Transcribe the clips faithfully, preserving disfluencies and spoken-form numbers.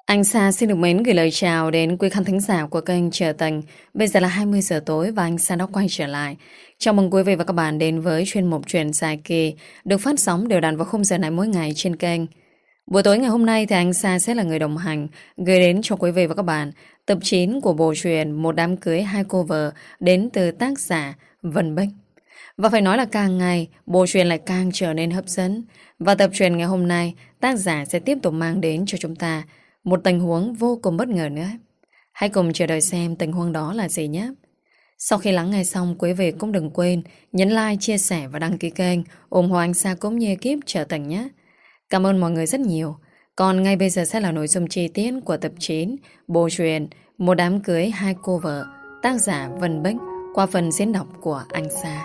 Anh Sa xin được mến gửi lời chào đến quý khán thính giả của kênh Trở Tình. Bây giờ là hai mươi giờ tối và anh Sa đã quay trở lại. Chào mừng quý vị và các bạn đến với chuyên mục truyện dài kỳ được phát sóng đều đặn vào khung giờ này mỗi ngày trên kênh. Buổi tối ngày hôm nay thì anh Sa sẽ là người đồng hành gửi đến cho quý vị và các bạn tập chín của bộ truyện Một đám cưới hai cô vợ đến từ tác giả Vân Bích. Và phải nói là càng ngày bộ truyện lại càng trở nên hấp dẫn. Và tập truyện ngày hôm nay tác giả sẽ tiếp tục mang đến cho chúng ta một tình huống vô cùng bất ngờ nữa. Hãy cùng chờ đợi xem tình huống đó là gì nhé. Sau khi lắng nghe xong, quý vị cũng đừng quên nhấn like, chia sẻ và đăng ký kênh ủng hộ anh Sa cũng như ekip Trở Tình nhé. Cảm ơn mọi người rất nhiều. Còn ngay bây giờ sẽ là nội dung chi tiết của tập chín bộ truyện Một đám cưới hai cô vợ, tác giả Vân Bích, qua phần diễn đọc của anh Sa.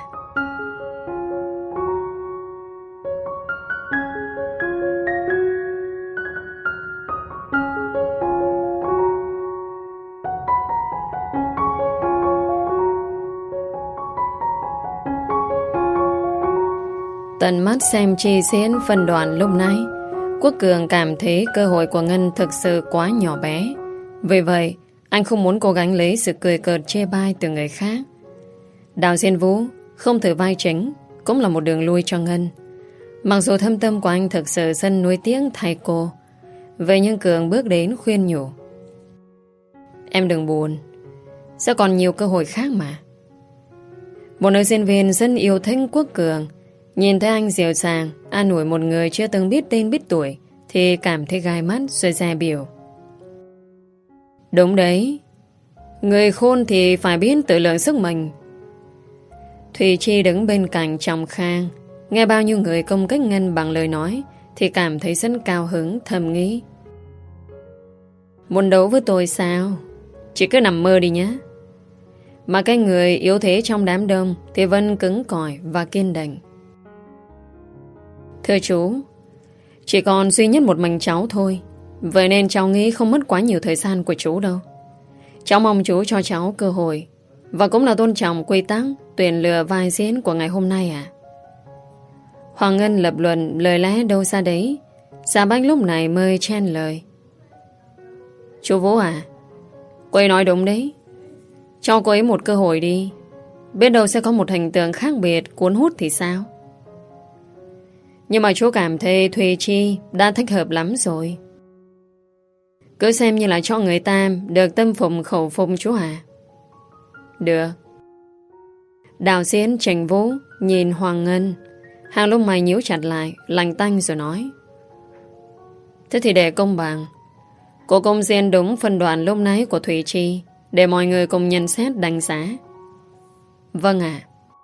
Tận mắt xem chi diễn phân đoạn lúc nãy, Quốc Cường cảm thấy cơ hội của Ngân thực sự quá nhỏ bé. Vì vậy, anh không muốn cố gắng lấy sự cười cợt chê bai từ người khác. Đào Diên Vũ không thử vai chính cũng là một đường lui cho Ngân. Mặc dù thâm tâm của anh thực sự sân nuối tiếng thay cô, vậy nhưng Cường bước đến khuyên nhủ: "Em đừng buồn, sẽ còn nhiều cơ hội khác mà." Một nữ diễn viên rất yêu thích Quốc Cường, nhìn thấy anh dịu dàng an ủi một người chưa từng biết tên biết tuổi thì cảm thấy gai mắt rồi ra biểu: "Đúng đấy, người khôn thì phải biết tự lượng sức mình." Thùy Chi đứng bên cạnh Trọng Khang, nghe bao nhiêu người công kích Ngân bằng lời nói thì cảm thấy rất cao hứng, thầm nghĩ: "Muốn đấu với tôi sao? Chỉ cứ nằm mơ đi nhé." Mà cái người yếu thế trong đám đông thì vẫn cứng cỏi và kiên định: "Thưa chú, chỉ còn duy nhất một mình cháu thôi, vậy nên cháu nghĩ không mất quá nhiều thời gian của chú đâu. Cháu mong chú cho cháu cơ hội, và cũng là tôn trọng quy tắc tuyển lựa vai diễn của ngày hôm nay à?" Hoàng Ngân lập luận lời lẽ đâu ra đấy. Gia Bách lúc này mới chen lời: "Chú Vũ à, cô ấy nói đúng đấy. Cho cô ấy một cơ hội đi, biết đâu sẽ có một hình tượng khác biệt cuốn hút thì sao? Nhưng mà chú cảm thấy Thùy Chi đã thích hợp lắm rồi. Cứ xem như là cho người ta được tâm phụng khẩu phục chú à." "Được." Đạo diễn Trình Vũ nhìn Hoàng Ngân, hàng lông mày nhíu chặt lại, lành tanh rồi nói: "Thế thì để công bằng, cô công diễn đúng phân đoạn lúc nãy của Thùy Chi, để mọi người cùng nhận xét đánh giá." "Vâng ạ."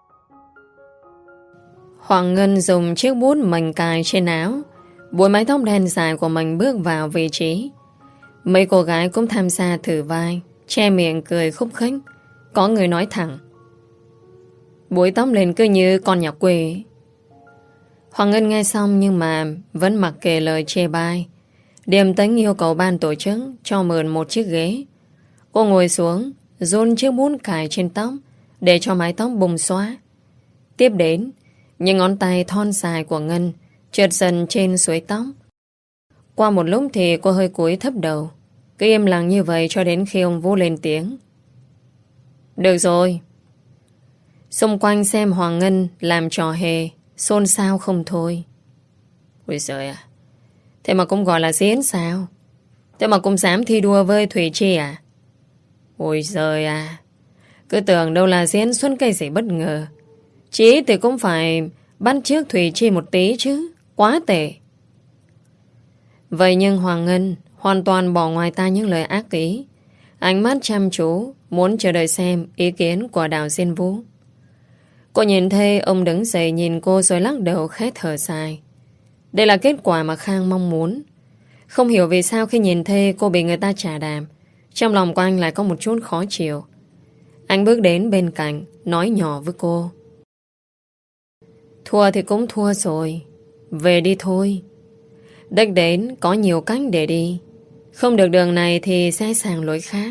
Hoàng Ngân dùng chiếc bút mình cài trên áo, buổi mái tóc đen dài của mình bước vào vị trí. Mấy cô gái cũng tham gia thử vai, che miệng cười khúc khích. Có người nói thẳng: "Búi tóc lên cứ như con nhà quê." Hoàng Ngân nghe xong nhưng mà vẫn mặc kệ lời chê bai, điềm tĩnh yêu cầu ban tổ chức cho mượn một chiếc ghế. Cô ngồi xuống, dồn chiếc bút cài trên tóc để cho mái tóc bùng xóa. Tiếp đến, những ngón tay thon dài của Ngân trượt dần trên suối tóc. Qua một lúc thì cô hơi cúi thấp đầu, cứ im lặng như vậy cho đến khi ông Vũ lên tiếng: "Được rồi." Xung quanh xem Hoàng Ngân làm trò hề, xôn xao không thôi. "Ôi giời à, thế mà cũng gọi là diễn sao? Thế mà cũng dám thi đua với Thùy Chi à? Ôi giời à, cứ tưởng đâu là diễn xuất cái gì bất ngờ. Chí thì cũng phải bắt chước Thùy Chi một tí chứ, quá tệ." Vậy nhưng Hoàng Ngân hoàn toàn bỏ ngoài tai những lời ác ý, ánh mắt chăm chú muốn chờ đợi xem ý kiến của Đào Diên Vũ. Cô nhìn thấy ông đứng dậy nhìn cô rồi lắc đầu khẽ thở dài. Đây là kết quả mà Khang mong muốn. Không hiểu vì sao khi nhìn thấy cô bị người ta chà đạp, trong lòng của anh lại có một chút khó chịu. Anh bước đến bên cạnh, nói nhỏ với cô: "Thua thì cũng thua rồi, về đi thôi. Đích đến có nhiều cách để đi, không được đường này thì sẽ sang lối khác."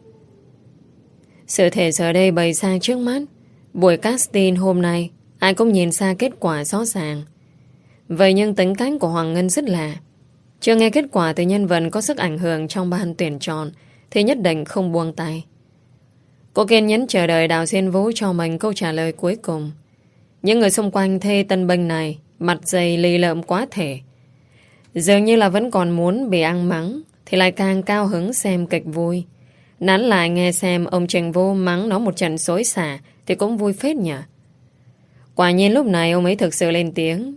Sự thể giờ đây bày ra trước mắt. Buổi casting hôm nay ai cũng nhìn ra kết quả rõ ràng. Vậy nhưng tính cách của Hoàng Ngân rất lạ. Chưa nghe kết quả từ nhân vật có sức ảnh hưởng trong ban tuyển chọn thì nhất định không buông tay. Cô kiên nhẫn chờ đợi Đào Diên Vũ cho mình câu trả lời cuối cùng. Những người xung quanh thê tân binh này mặt dày lì lợm quá thể. Dường như là vẫn còn muốn bị ăn mắng thì lại càng cao hứng xem kịch vui. Nán lại nghe xem ông Trình Vô mắng nó một trận xối xả thì cũng vui phết nhỉ. Quả nhiên lúc này ông ấy thực sự lên tiếng.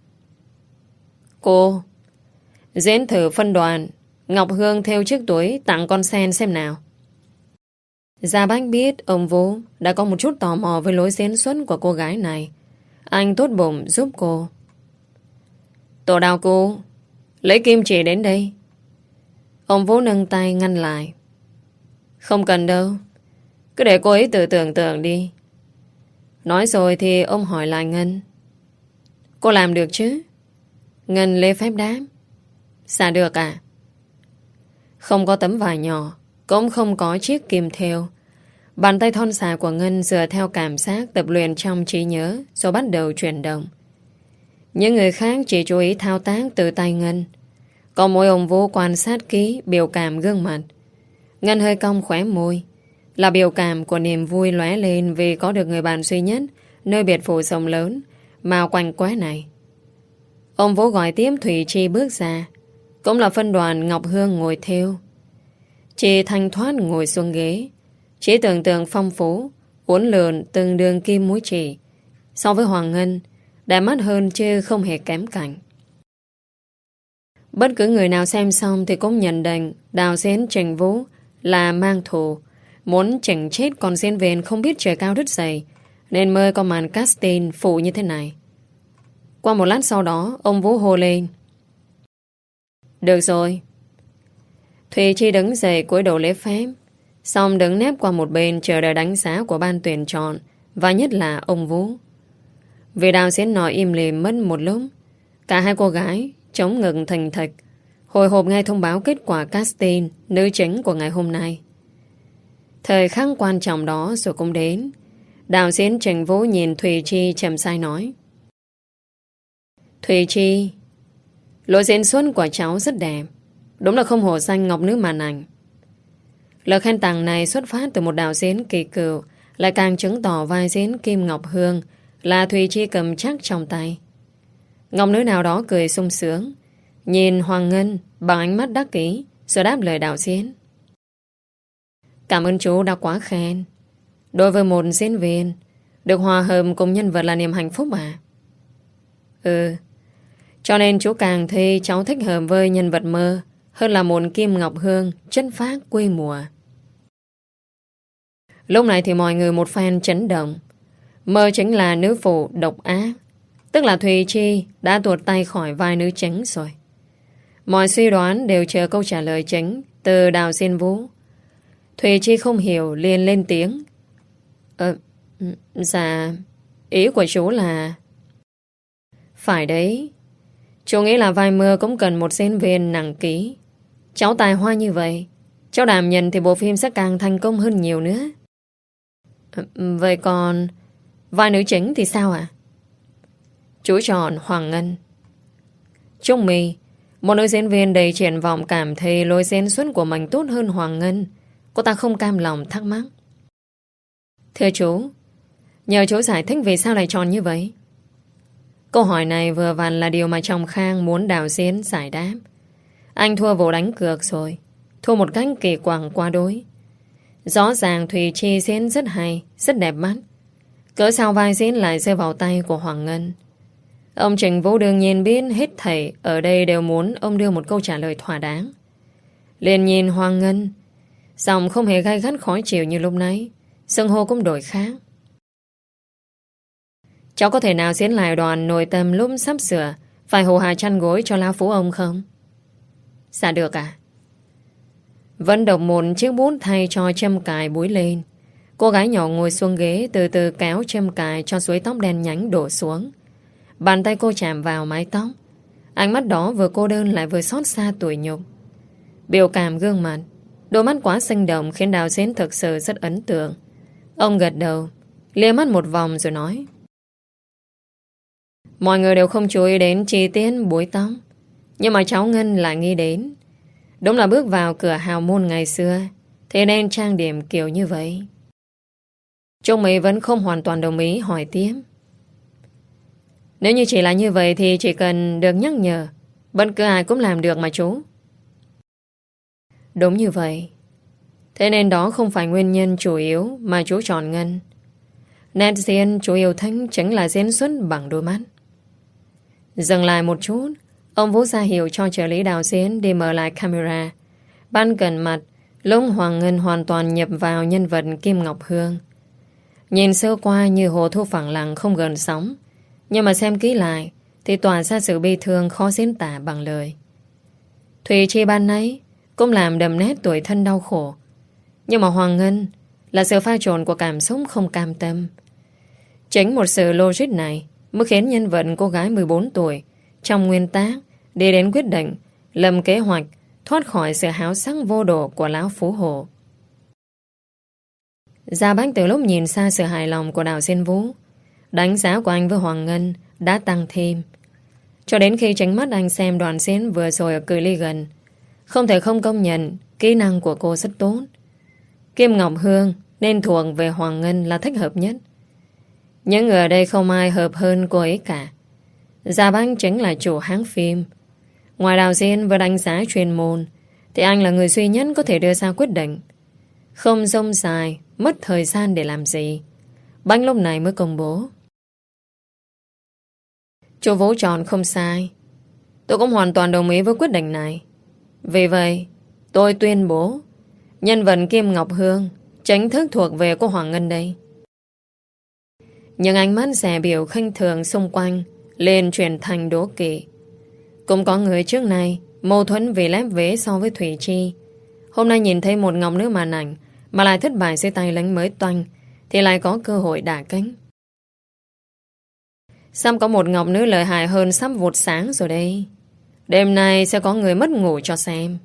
Cô diễn thử phân đoàn Ngọc Hương theo chiếc túi tặng con sen xem nào. Gia Bách biết ông Vô đã có một chút tò mò với lối diễn xuất của cô gái này. Anh tốt bụng giúp cô. Tổ đào cô, lấy kim chỉ đến đây. Ông Vô nâng tay ngăn lại. Không cần đâu, cứ để cô ấy tự tưởng tượng đi. Nói rồi thì ông hỏi lại Ngân. Cô làm được chứ? Ngân lê phép đáp. Dạ được à? Không có tấm vải nhỏ, cũng không có chiếc kim thêu. Bàn tay thon dài của Ngân dựa theo cảm giác tập luyện trong trí nhớ rồi bắt đầu chuyển động. Những người khác chỉ chú ý thao tác từ tay Ngân. Còn mỗi ông Vô quan sát kỹ biểu cảm gương mặt. Ngân hơi cong khóe môi, là biểu cảm của niềm vui lóe lên vì có được người bạn duy nhất nơi biệt phủ rộng lớn mà quanh quái này. Ông Vô gọi tiếp Thủy Chi bước ra, cũng là phân đoàn Ngọc Hương ngồi theo. Chị thanh thoát ngồi xuống ghế, chỉ tưởng tượng phong phú, uốn lượn từng đường kim mũi chỉ. So với Hoàng Ngân, đã mắt hơn chứ không hề kém cạnh. Bất cứ người nào xem xong thì cũng nhận định Đào Diên Trình Vũ là mang thù, muốn chỉnh chết con diễn viên không biết trời cao đất dày, nên mới có màn casting phụ như thế này. Qua một lát sau đó, ông Vũ hô lên. Được rồi. Thùy Chi đứng dậy cúi đầu lễ phép, xong đứng nép qua một bên chờ đợi đánh giá của ban tuyển chọn và nhất là ông Vũ. Vì Đào Diên nói im lìm mất một lúc, cả hai cô gái chống ngực thình thịch hồi hộp nghe thông báo kết quả casting nữ chính của ngày hôm nay. Thời khắc quan trọng đó rồi cũng đến. Đạo diễn Trình Vũ nhìn Thùy Chi trầm sai nói. Thùy Chi, lối diễn xuất của cháu rất đẹp, đúng là không hổ danh ngọc nữ màn ảnh. Lời khen tặng này xuất phát từ một đạo diễn kỳ cựu, lại càng chứng tỏ vai diễn Kim Ngọc Hương là Thùy Chi cầm chắc trong tay. Ngọc nữ nào đó cười sung sướng, nhìn Hoàng Ngân bằng ánh mắt đắc ý, rồi đáp lời đạo diễn. Cảm ơn chú đã quá khen. Đối với một diễn viên, được hòa hợp cùng nhân vật là niềm hạnh phúc à? Ừ, cho nên chú càng thấy cháu thích hợp với nhân vật mơ hơn là một Kim Ngọc Hương chất phác quê mùa. Lúc này thì mọi người một phen chấn động. Mơ chính là nữ phụ độc ác, tức là Thùy Chi đã tuột tay khỏi vai nữ chính rồi. Mọi suy đoán đều chờ câu trả lời chính từ Đào Diên Vũ. Thùy Chi không hiểu liền lên tiếng. Ờ, dạ, ý của chú là... Phải đấy, chú nghĩ là vai mơ cũng cần một diễn viên nặng ký. Cháu tài hoa như vậy, cháu đảm nhận thì bộ phim sẽ càng thành công hơn nhiều nữa. Vậy còn vai nữ chính thì sao ạ? À? Chú chọn Hoàng Ngân. Trúc My, một nữ diễn viên đầy triển vọng, cảm thấy lối diễn xuất của mình tốt hơn Hoàng Ngân. Cô ta không cam lòng thắc mắc. Thưa chú, nhờ chú giải thích vì sao lại chọn như vậy. Câu hỏi này vừa vặn là điều mà chồng Khang muốn đạo diễn giải đáp. Anh thua vụ đánh cược rồi, thua một cách kỳ quặc quá đối. Rõ ràng Thùy Chi diễn rất hay, rất đẹp mắt. Cỡ sao vai diễn lại rơi vào tay của Hoàng Ngân. Ông Trình Vũ đương nhiên biết hết thảy ở đây đều muốn ông đưa một câu trả lời thỏa đáng. Liền nhìn Hoàng Ngân, giọng không hề gay gắt khó chịu như lúc nãy, xưng hô cũng đổi khác. Cháu có thể nào diễn lại đoàn nội tâm lúc sắp sửa phải hầu hạ chăn gối cho lão phú ông không? Dạ được à? Vẫn đọc một chiếc bút thay cho châm cài búi lên. Cô gái nhỏ ngồi xuống ghế, từ từ kéo châm cài cho suối tóc đen nhánh đổ xuống. Bàn tay cô chạm vào mái tóc. Ánh mắt đó vừa cô đơn lại vừa xót xa tủi nhục. Biểu cảm gương mặt, đôi mắt quá sinh động khiến đạo diễn thực sự rất ấn tượng. Ông gật đầu, lia mắt một vòng rồi nói. Mọi người đều không chú ý đến chi tiết búi tóc. Nhưng mà cháu Ngân lại nghĩ đến, đúng là bước vào cửa hào môn ngày xưa, thế nên trang điểm kiểu như vậy. Trúc Mỹ vẫn không hoàn toàn đồng ý, hỏi tiếp. Nếu như chỉ là như vậy thì chỉ cần được nhắc nhở, bất cứ ai cũng làm được mà chú. Đúng như vậy. Thế nên đó không phải nguyên nhân chủ yếu mà chú chọn Ngân. Nét diễn chú yêu thích chính là diễn xuất bằng đôi mắt. Dừng lại một chút, ông Vũ ra hiệu cho trợ lý đạo diễn đi mở lại camera. Ban cận mặt, lúc Hoàng Ngân hoàn toàn nhập vào nhân vật Kim Ngọc Hương. Nhìn sơ qua như hồ thu phẳng lặng không gần sóng, nhưng mà xem kỹ lại thì tỏa ra sự bi thương khó diễn tả bằng lời. Thùy Chi ban nãy cũng làm đậm nét tuổi thân đau khổ, nhưng mà Hoàng Ngân là sự pha trộn của cảm xúc không cam tâm. Chính một sự logic này mới khiến nhân vật cô gái mười bốn tuổi trong nguyên tác đi đến quyết định lầm kế hoạch thoát khỏi sự háo sắc vô độ của lão Phú Hộ. Gia Bách từ lúc nhìn xa sự hài lòng của đạo diễn Vũ, đánh giá của anh với Hoàng Ngân đã tăng thêm. Cho đến khi tránh mắt anh xem đoạn diễn vừa rồi ở cự ly gần, không thể không công nhận kỹ năng của cô rất tốt. Kim Ngọc Hương nên thuộc về Hoàng Ngân là thích hợp nhất. Những người ở đây không ai hợp hơn cô ấy cả. Gia Bách chính là chủ hãng phim. Ngoài đạo diễn và đánh giá chuyên môn thì anh là người duy nhất có thể đưa ra quyết định. Không rông dài, mất thời gian để làm gì. Bách lúc này mới công bố. Chú Vũ chọn không sai. Tôi cũng hoàn toàn đồng ý với quyết định này. Vì vậy, tôi tuyên bố nhân vật Kim Ngọc Hương chính thức thuộc về cô Hoàng Ngân đây. Nhưng ánh mắt xẻ biểu khinh thường xung quanh lên chuyển thành đố kỵ. Cũng có người trước này mâu thuẫn vì lép vế so với Thủy Chi. Hôm nay nhìn thấy một ngọc nữ màn ảnh mà lại thất bại dưới tay lính mới toanh thì lại có cơ hội đả cánh. Sắp có một ngọc nữ lợi hại hơn sắp vụt sáng rồi đây. Đêm nay sẽ có người mất ngủ cho xem.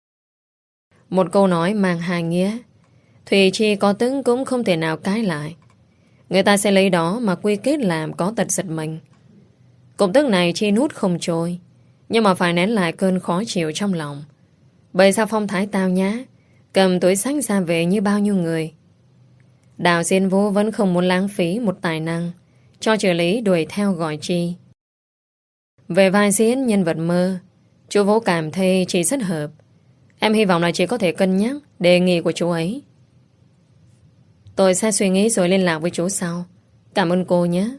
Một câu nói mang hai nghĩa. Thùy Chi có tức cũng không thể nào cãi lại. Người ta sẽ lấy đó mà quy kết làm có tật giật mình. Cục tức này Chi nút không trôi, nhưng mà phải nén lại cơn khó chịu trong lòng. Bày ra phong thái tao nhã, cầm túi sách ra về như bao nhiêu người. Đạo diễn Vũ vẫn không muốn lãng phí một tài năng cho trợ lý đuổi theo gọi Chi. Về vai diễn nhân vật mơ, chú Vũ cảm thấy chị rất hợp. Em hy vọng là chị có thể cân nhắc đề nghị của chú ấy. Tôi sẽ suy nghĩ rồi liên lạc với chú sau. Cảm ơn cô nhé.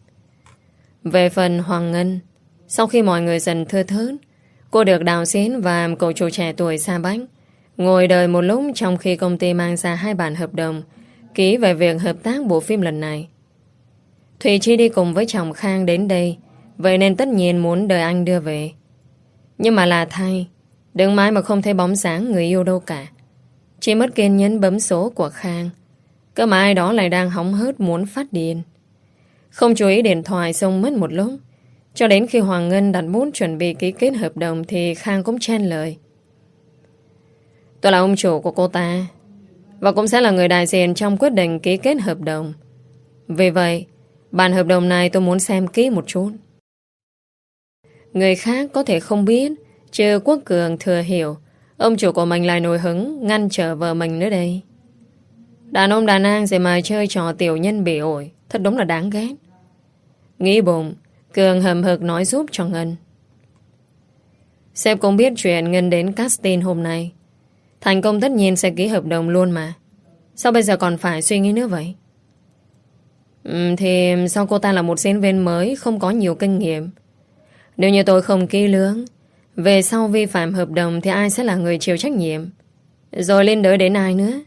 Về phần Hoàng Ngân, sau khi mọi người dần thưa thớt, cô được đạo diễn và cậu chủ trẻ tuổi Sa Bách ngồi đợi một lúc trong khi công ty mang ra hai bản hợp đồng ký về việc hợp tác bộ phim lần này. Thùy Chi đi cùng với chồng Khang đến đây, vậy nên tất nhiên muốn đợi anh đưa về. Nhưng mà là thay, đừng mãi mà không thấy bóng dáng người yêu đâu cả. Chỉ mất kiên nhẫn bấm số của Khang, cơ mà ai đó lại đang hóng hớt muốn phát điên. Không chú ý điện thoại xong mất một lúc, cho đến khi Hoàng Ngân đặt bút chuẩn bị ký kết hợp đồng thì Khang cũng chen lời. Tôi là ông chủ của cô ta, và cũng sẽ là người đại diện trong quyết định ký kết hợp đồng. Vì vậy, bản hợp đồng này tôi muốn xem kỹ một chút. Người khác có thể không biết, chứ Quốc Cường thừa hiểu ông chủ của mình lại nổi hứng ngăn trở vợ mình nữa đây. Đàn ông đàn an rồi mà chơi trò tiểu nhân bị ổi, thật đúng là đáng ghét. Nghĩ bụng, Cường hầm hực nói giúp cho Ngân. Sếp cũng biết chuyện Ngân đến casting hôm nay. Thành công tất nhiên sẽ ký hợp đồng luôn mà. Sao bây giờ còn phải suy nghĩ nữa vậy? Ừ, thì sao cô ta là một diễn viên mới, không có nhiều kinh nghiệm. Nếu như tôi không kỹ lưỡng, về sau vi phạm hợp đồng thì ai sẽ là người chịu trách nhiệm? Rồi lên đới đến ai nữa?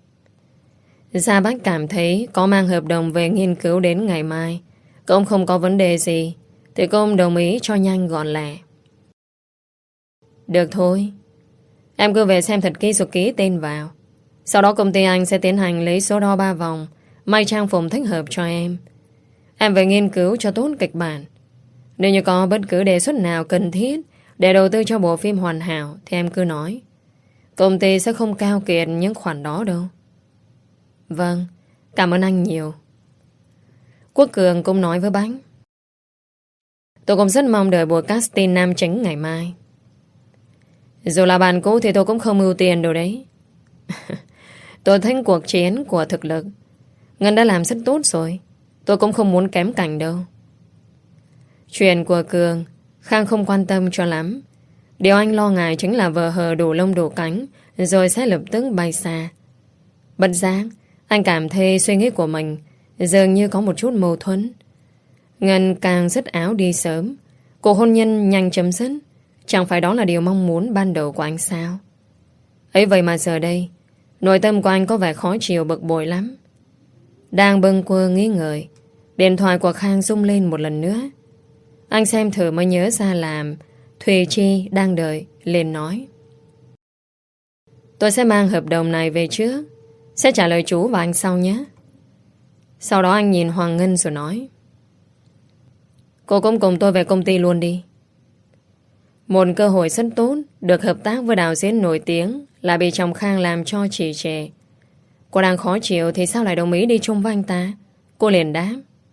Gia Bách cảm thấy có mang hợp đồng về nghiên cứu đến ngày mai, công không có vấn đề gì, thì công đồng ý cho nhanh gọn lẹ. Được thôi, em cứ về xem thật kỹ rồi ký tên vào. Sau đó công ty anh sẽ tiến hành lấy số đo ba vòng, may trang phục thích hợp cho em. Em phải nghiên cứu cho tốt kịch bản. Nếu như có bất cứ đề xuất nào cần thiết để đầu tư cho bộ phim hoàn hảo thì em cứ nói. Công ty sẽ không cao kiệt những khoản đó đâu. Vâng, cảm ơn anh nhiều. Quốc Cường cũng nói với Bánh. Tôi cũng rất mong đợi buổi casting nam chính ngày mai. Dù là bạn cũ thì tôi cũng không ưu tiên đâu đấy. Tôi thích cuộc chiến của thực lực. Ngân đã làm rất tốt rồi. Tôi cũng không muốn kém cạnh đâu. Chuyện của Cường Khang không quan tâm cho lắm. Điều anh lo ngại chính là vợ hờ đủ lông đủ cánh rồi sẽ lập tức bay xa. Bất giác anh cảm thấy suy nghĩ của mình dường như có một chút mâu thuẫn. Ngân càng dứt áo đi sớm, cuộc hôn nhân nhanh chấm dứt. Chẳng phải đó là điều mong muốn ban đầu của anh sao? Ấy vậy mà giờ đây nội tâm của anh có vẻ khó chịu bực bội lắm. Đang bâng quơ nghĩ ngợi, điện thoại của Khang rung lên một lần nữa. Anh xem thử mới nhớ ra làm Thùy Chi đang đợi, liền nói: Tôi sẽ mang hợp đồng này về trước, sẽ trả lời chú và anh sau nhé. Sau đó anh nhìn Hoàng Ngân rồi nói: Cô cũng cùng tôi về công ty luôn đi. Một cơ hội rất tốt được hợp tác với đạo diễn nổi tiếng là bị chồng Khang làm cho trì trệ. Cô đang khó chịu thì sao lại đồng ý đi chung với anh ta? Cô liền đáp: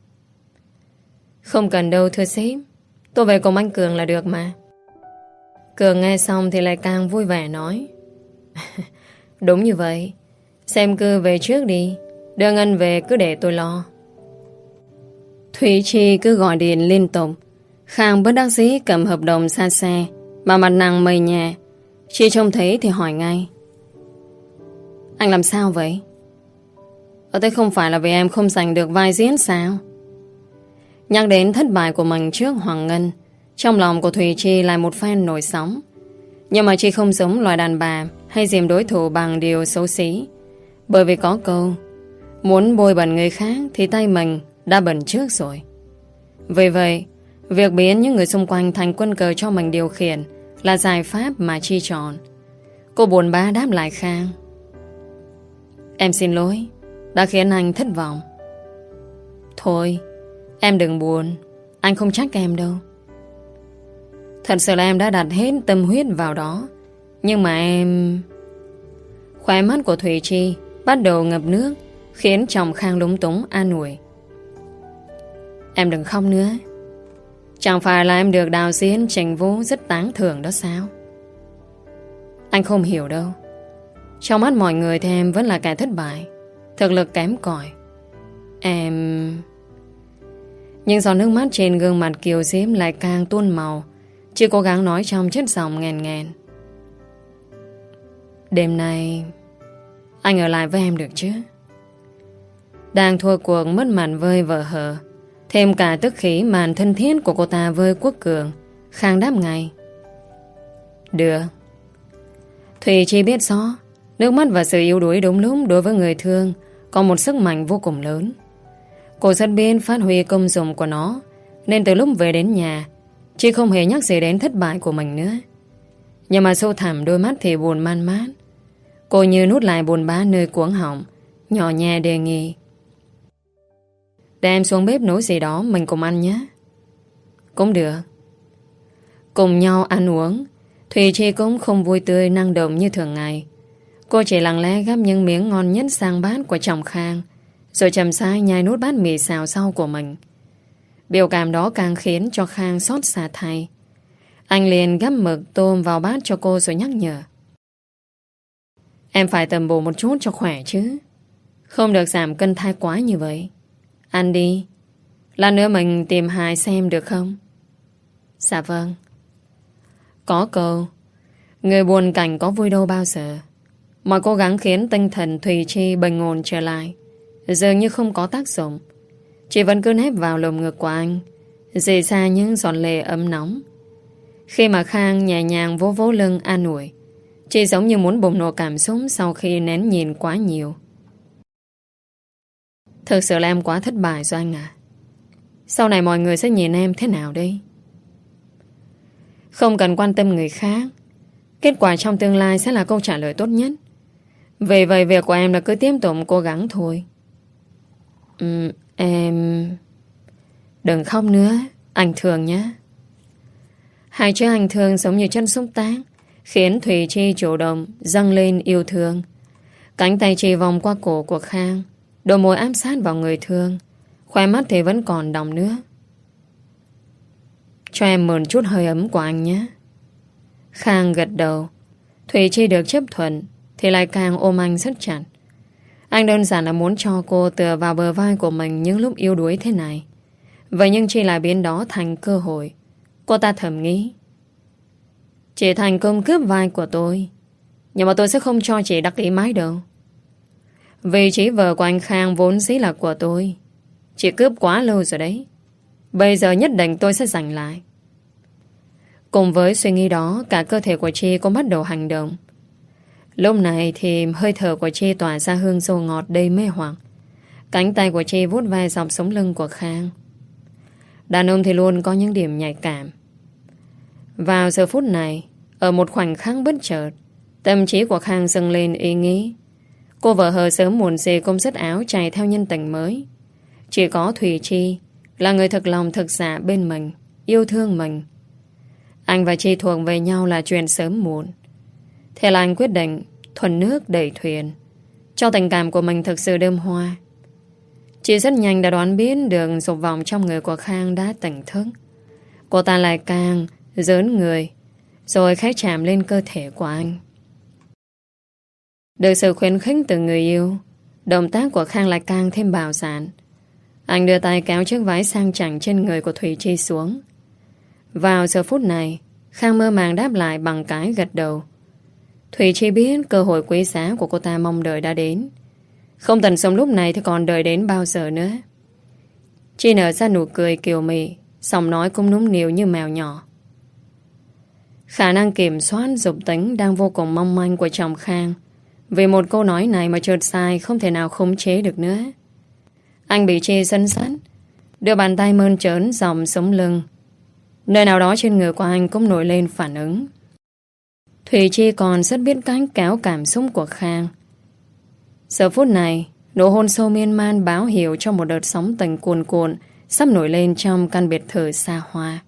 Không cần đâu thưa sếp, tôi về cùng anh Cường là được mà. Cường nghe xong thì lại càng vui vẻ nói: Đúng như vậy, xem cứ về trước đi, đưa Ngân về cứ để tôi lo. Thủy Chi cứ gọi điện liên tục. Khang bất đắc dĩ cầm hợp đồng xa xe, mà mặt nàng mây nhẹ. Chi trông thấy thì hỏi ngay: Anh làm sao vậy? Ở đây không phải là vì em không giành được vai diễn sao? Nhắc đến thất bại của mình trước Hoàng Ngân, trong lòng của Thùy Chi lại một phen nổi sóng. Nhưng mà Chi không giống loài đàn bà hay dìm đối thủ bằng điều xấu xí. Bởi vì có câu: muốn bôi bẩn người khác thì tay mình đã bẩn trước rồi. Vì vậy, việc biến những người xung quanh thành quân cờ cho mình điều khiển là giải pháp mà Chi chọn. Cô buồn bã đáp lại Khang: Em xin lỗi, đã khiến anh thất vọng. Thôi, em đừng buồn, anh không trách em đâu. Thật sự là em đã đặt hết tâm huyết vào đó. Nhưng mà em... Khóe mắt của Thùy Chi bắt đầu ngập nước, khiến chồng Khang lúng túng an ủi: Em đừng khóc nữa. Chẳng phải là em được đạo diễn Trình Vũ rất tán thưởng đó sao? Anh không hiểu đâu. Trong mắt mọi người thì em vẫn là kẻ thất bại, thực lực kém cỏi. Em... Nhưng giọt nước mắt trên gương mặt kiều diễm lại càng tuôn màu. Chị cố gắng nói trong chất giọng nghẹn nghẹn: Đêm nay anh ở lại với em được chứ? Đang thua cuộc mất mặt với vợ hờ, thêm cả tức khí màn thân thiết của cô ta với Quốc Cường, Khang đáp ngay: Được. Thùy Chi biết rõ nước mắt và sự yếu đuối đúng lúc đối với người thương có một sức mạnh vô cùng lớn. Cô rất biết phát huy công dụng của nó, nên từ lúc về đến nhà, Chi không hề nhắc gì đến thất bại của mình nữa. Nhưng mà sâu thẳm đôi mắt thì buồn man mát. Cô như nút lại buồn bã nơi cuống họng, nhỏ nhẹ đề nghị: Để em xuống bếp nấu gì đó mình cùng ăn nhé. Cũng được. Cùng nhau ăn uống, Thùy Chi cũng không vui tươi năng động như thường ngày. Cô chỉ lặng lẽ gắp những miếng ngon nhất sang bát của chồng Khang, rồi chậm rãi nhai nốt bát mì xào rau của mình. Biểu cảm đó càng khiến cho Khang xót xa thay. Anh liền gắp mực tôm vào bát cho cô rồi nhắc nhở: Em phải tầm bổ một chút cho khỏe chứ, không được giảm cân thái quá như vậy. Ăn đi, lát nữa mình tìm hài xem được không? Dạ vâng. Có câu: người buồn cảnh có vui đâu bao giờ. Mọi cố gắng khiến tinh thần Thùy Chi bình ổn trở lại dường như không có tác dụng. Chị vẫn cứ nép vào lồng ngực của anh, rỉ ra những giọt lệ ấm nóng. Khi mà Khang nhẹ nhàng vỗ vỗ lưng an ủi, chị giống như muốn bùng nổ cảm xúc sau khi nén nhìn quá nhiều. Thực sự là em quá thất bại rồi anh à. Sau này mọi người sẽ nhìn em thế nào đây? Không cần quan tâm người khác, kết quả trong tương lai sẽ là câu trả lời tốt nhất. Vì vậy việc của em là cứ tiếp tục cố gắng thôi. Ừ, em... Đừng khóc nữa, anh Thường nhé. Hai chữ anh Thường giống như chân xúc tác, khiến Thùy Chi chủ động dâng lên yêu thương. Cánh tay chị vòng qua cổ của Khang, đôi môi áp sát vào người thương, khóe mắt thì vẫn còn đọng nước. Cho em mượn chút hơi ấm của anh nhé. Khang gật đầu. Thủy Chi được chấp thuận thì lại càng ôm anh rất chặt. Anh đơn giản là muốn cho cô tựa vào bờ vai của mình những lúc yếu đuối thế này. Vậy nhưng Chi lại biến đó thành cơ hội. Cô ta thầm nghĩ, chị thành công cướp vai của tôi, nhưng mà tôi sẽ không cho chị đắc ý mãi đâu. Vị trí vợ của anh Khang vốn dĩ là của tôi. Chị cướp quá lâu rồi đấy. Bây giờ nhất định tôi sẽ giành lại. Cùng với suy nghĩ đó, cả cơ thể của Chi cũng bắt đầu hành động. Lúc này thì hơi thở của Chi tỏa ra hương dâu ngọt đầy mê hoặc. Cánh tay của Chi vuốt ve dọc sống lưng của Khang. Đàn ông thì luôn có những điểm nhạy cảm. Vào giờ phút này, ở một khoảnh khắc bất chợt, tâm trí của Khang dâng lên ý nghĩ. Cô vợ hờ sớm muộn gì cũng dứt áo chạy theo nhân tình mới. Chỉ có Thùy Chi là người thực lòng thực dạ bên mình, yêu thương mình. Anh và Chi thuộc về nhau là chuyện sớm muộn. Thế là anh quyết định thuần nước đẩy thuyền, cho tình cảm của mình thực sự đơm hoa. Chị rất nhanh đã đoán biết được dục vọng trong người của Khang đã tỉnh thức. Cô ta lại càng dớn người, rồi khẽ chạm lên cơ thể của anh. Được sự khuyến khích từ người yêu, động tác của Khang lại càng thêm bạo dạn. Anh đưa tay kéo chiếc váy sang chảnh trên người của Thủy Chi xuống. Vào giờ phút này, Khang mơ màng đáp lại bằng cái gật đầu. Thủy Chi biết cơ hội quý giá của cô ta mong đợi đã đến. Không tận sống lúc này thì còn đợi đến bao giờ nữa. Chi nở ra nụ cười kiều mị, giọng nói cũng nũng nịu như mèo nhỏ. Khả năng kiểm soát dục tính đang vô cùng mong manh của chồng Khang. Vì một câu nói này mà trượt sai không thể nào khống chế được nữa. Anh bị Chi sân sắt, đưa bàn tay mơn trớn dòng sống lưng. Nơi nào đó trên người của anh cũng nổi lên phản ứng. Thủy Chi còn rất biết cách kéo cảm xúc của Khang. Giờ phút này, nụ hôn sâu miên man báo hiệu cho một đợt sóng tình cuồn cuộn sắp nổi lên trong căn biệt thự xa hoa.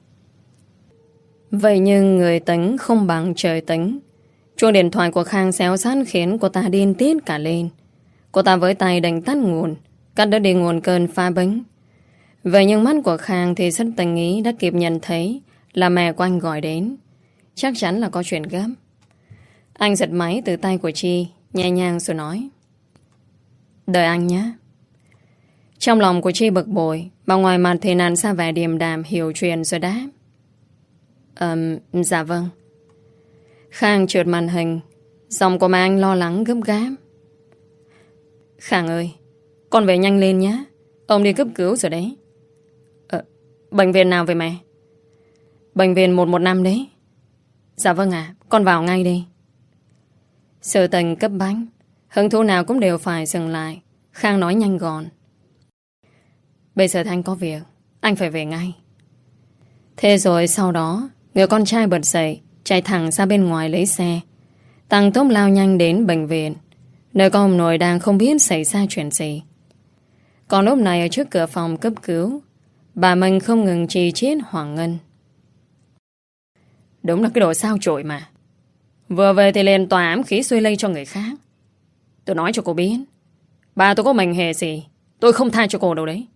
Vậy nhưng người tính không bằng trời tính. Chuông điện thoại của Khang xéo sát khiến cô ta điên tiết cả lên. Cô ta với tay đánh tắt nguồn, cắt đứt đi nguồn cơn pha bánh. Vậy nhưng mắt của Khang thì rất tình ý đã kịp nhận thấy là mẹ của anh gọi đến. Chắc chắn là có chuyện gấp. Anh giật máy từ tay của Chi, nhẹ nhàng rồi nói, đợi anh nhé. Trong lòng của Chi bực bội, mà ngoài mặt thì nặn ra vẻ điềm đạm hiểu chuyện rồi đáp, Ờm, um, dạ vâng. Khang trượt màn hình, giọng của mẹ anh lo lắng gấp gáp. Khang ơi, con về nhanh lên nhé. Ông đi cấp cứu rồi đấy. Ờ, bệnh viện nào vậy mẹ? Bệnh viện một một năm đấy. Dạ vâng ạ, à, con vào ngay đi. Sự tình cấp bách, hứng thú nào cũng đều phải dừng lại. Khang nói nhanh gọn, bây giờ thì anh có việc, anh phải về ngay. Thế rồi sau đó, người con trai bật dậy, chạy thẳng ra bên ngoài lấy xe, tăng tốc lao nhanh đến bệnh viện, nơi có ông nội đang không biết xảy ra chuyện gì. Còn lúc này ở trước cửa phòng cấp cứu, bà mình không ngừng trì chiết Hoàng Ngân. Đúng là cái đồ sao chổi mà. Vừa về thì lên tòa ám khí xuôi lây cho người khác. Tôi nói cho cô biết, bà tôi có mệnh hệ gì, tôi không tha cho cô đâu đấy.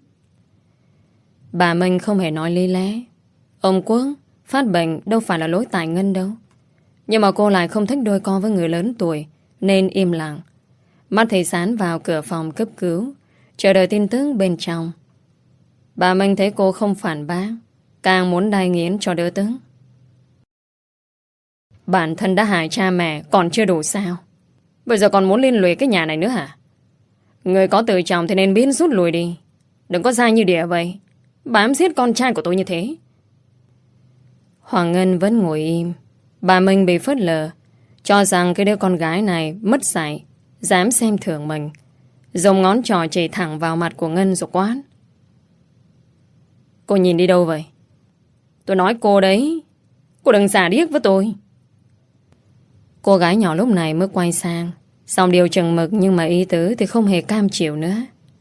Bà Minh không hề nói lý lẽ. Ông Quốc phát bệnh đâu phải là lỗi tại Ngân đâu. Nhưng mà cô lại không thích đôi co với người lớn tuổi, nên im lặng. Mắt thì sán vào cửa phòng cấp cứu, chờ đợi tin tức bên trong. Bà Minh thấy cô không phản bác, càng muốn đai nghiến cho đỡ tức. Bản thân đã hại cha mẹ còn chưa đủ sao? Bây giờ còn muốn liên lụy cái nhà này nữa hả? Người có tự trọng thì nên biết rút lui đi. Đừng có dai như đỉa vậy, bám giết con trai của tôi như thế. Hoàng Ngân vẫn ngồi im. Bà Minh bị phớt lờ, cho rằng cái đứa con gái này mất dạy, dám xem thường mình, dùng ngón trỏ chỉ thẳng vào mặt của Ngân rồi quát. Cô nhìn đi đâu vậy? Tôi nói cô đấy, cô đừng giả điếc với tôi. Cô gái nhỏ lúc này mới quay sang, xong điều chừng mực nhưng mà ý tứ thì không hề cam chịu nữa.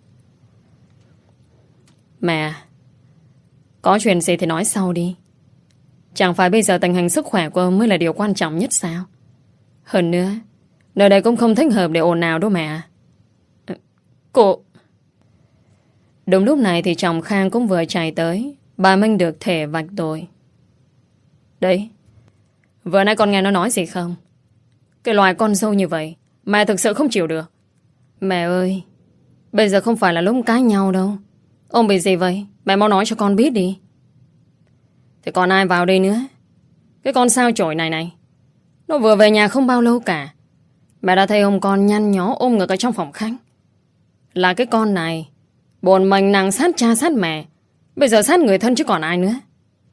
Mẹ, có chuyện gì thì nói sau đi. Chẳng phải bây giờ tình hình sức khỏe của ông mới là điều quan trọng nhất sao? Hơn nữa, nơi đây cũng không thích hợp để ồn ào đâu mẹ. Cô... Đúng lúc này thì chồng Khang cũng vừa chạy tới, bà Minh được thể vạch tội. Đấy, vừa nãy con nghe nó nói gì không? Cái loài con dâu như vậy mẹ thực sự không chịu được. Mẹ ơi, bây giờ không phải là lúc cãi nhau đâu. Ông bị gì vậy? Mẹ mau nói cho con biết đi. Thì còn ai vào đây nữa? Cái con sao chổi này này, nó vừa về nhà không bao lâu cả. Mẹ đã thấy ông con nhăn nhó ôm ngực ở trong phòng khách. Là cái con này bồn mình nàng sát cha sát mẹ, bây giờ sát người thân chứ còn ai nữa.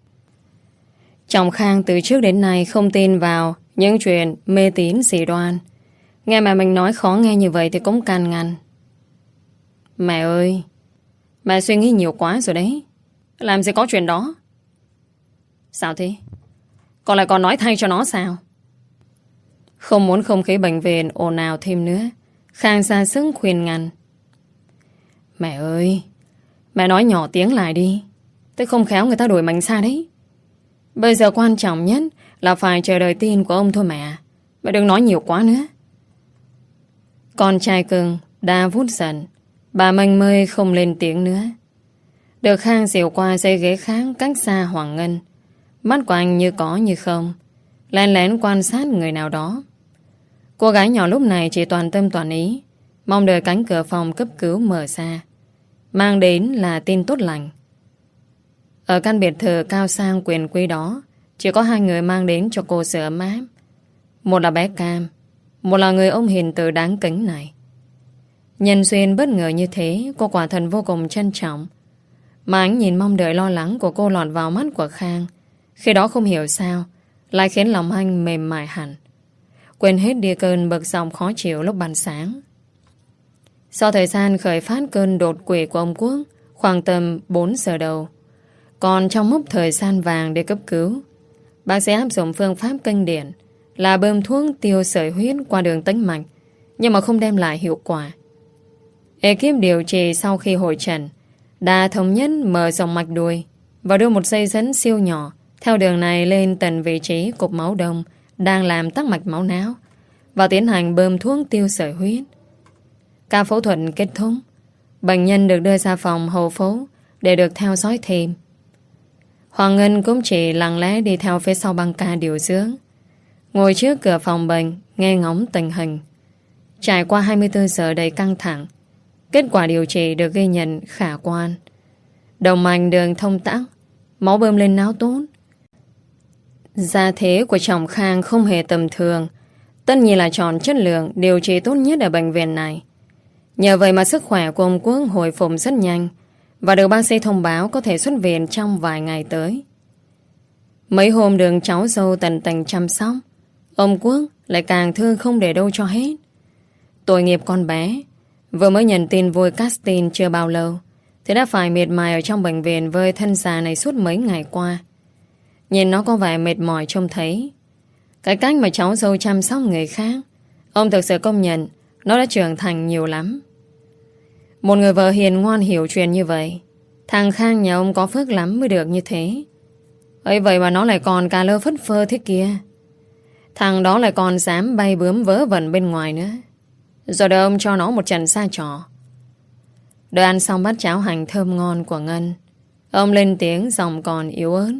Chồng Khang từ trước đến nay không tin vào những chuyện mê tín dị đoan. Nghe mẹ mình nói khó nghe như vậy thì cũng can ngăn. Mẹ ơi, mẹ suy nghĩ nhiều quá rồi đấy. Làm gì có chuyện đó. Sao thế? Con lại còn nói thay cho nó sao? Không muốn không khí bệnh viện ồn ào thêm nữa, Khang ra sức khuyên ngăn. Mẹ ơi, mẹ nói nhỏ tiếng lại đi. Thế không khéo người ta đuổi mình xa đấy. Bây giờ quan trọng nhất là phải chờ đợi tin của ông thôi mẹ. Mẹ đừng nói nhiều quá nữa. Con trai cưng đã vút giận, bà Minh mới không lên tiếng nữa. Được Khang dìu qua dây ghế khác cách xa Hoàng Ngân. Mắt của anh như có như không, lén lén quan sát người nào đó. Cô gái nhỏ lúc này chỉ toàn tâm toàn ý mong đợi cánh cửa phòng cấp cứu mở ra, mang đến là tin tốt lành. Ở căn biệt thự cao sang quyền quý đó, chỉ có hai người mang đến cho cô sự ấm áp. Một là bé Cam, một là người ông hiền từ đáng kính này. Nhân duyên bất ngờ như thế, cô quả thần vô cùng trân trọng. Mà ánh nhìn mong đợi lo lắng của cô lọt vào mắt của Khang, khi đó không hiểu sao lại khiến lòng anh mềm mại hẳn, quên hết đi cơn bực dọc khó chịu lúc ban sáng. Sau thời gian khởi phát cơn đột quỵ của ông Quốc khoảng tầm bốn giờ đầu, còn trong mốc thời gian vàng để cấp cứu, bác sĩ áp dụng phương pháp kinh điển là bơm thuốc tiêu sợi huyết qua đường tĩnh mạch, nhưng mà không đem lại hiệu quả. Ekip điều trị sau khi hội trần đã thống nhất mở dòng mạch đuôi và đưa một dây dẫn siêu nhỏ theo đường này lên tận vị trí cục máu đông đang làm tắc mạch máu não và tiến hành bơm thuốc tiêu sợi huyết. Ca phẫu thuật kết thúc, bệnh nhân được đưa ra phòng hậu phẫu để được theo dõi thêm. Hoàng Ngân cũng chỉ lặng lẽ đi theo phía sau băng ca điều dưỡng, ngồi trước cửa phòng bệnh nghe ngóng tình hình. Trải qua hai mươi tư giờ đầy căng thẳng, kết quả điều trị được ghi nhận khả quan. Động mạch đường thông tắc, máu bơm lên não tốt. Gia thế của chồng Khang không hề tầm thường, tất nhiên là chọn chất lượng điều trị tốt nhất ở bệnh viện này. Nhờ vậy mà sức khỏe của ông Quốc hồi phục rất nhanh và được bác sĩ thông báo có thể xuất viện trong vài ngày tới. Mấy hôm được cháu dâu tận tình chăm sóc, ông Quốc lại càng thương không để đâu cho hết. Tội nghiệp con bé, vừa mới nhận tin vui casting chưa bao lâu thì đã phải miệt mài ở trong bệnh viện với thân già này suốt mấy ngày qua. Nhìn nó có vẻ mệt mỏi trông thấy. Cái cách mà cháu dâu chăm sóc người khác, ông thực sự công nhận nó đã trưởng thành nhiều lắm. Một người vợ hiền ngoan hiểu chuyện như vậy, thằng Khang nhà ông có phước lắm mới được như thế. ấy vậy mà nó lại còn cà lơ phất phơ thế kia. Thằng đó lại còn dám bay bướm vớ vẩn bên ngoài nữa. Rồi đời ông cho nó một trận xa trò. Đợi ăn xong bát cháo hành thơm ngon của Ngân, ông lên tiếng giọng còn yếu ớt.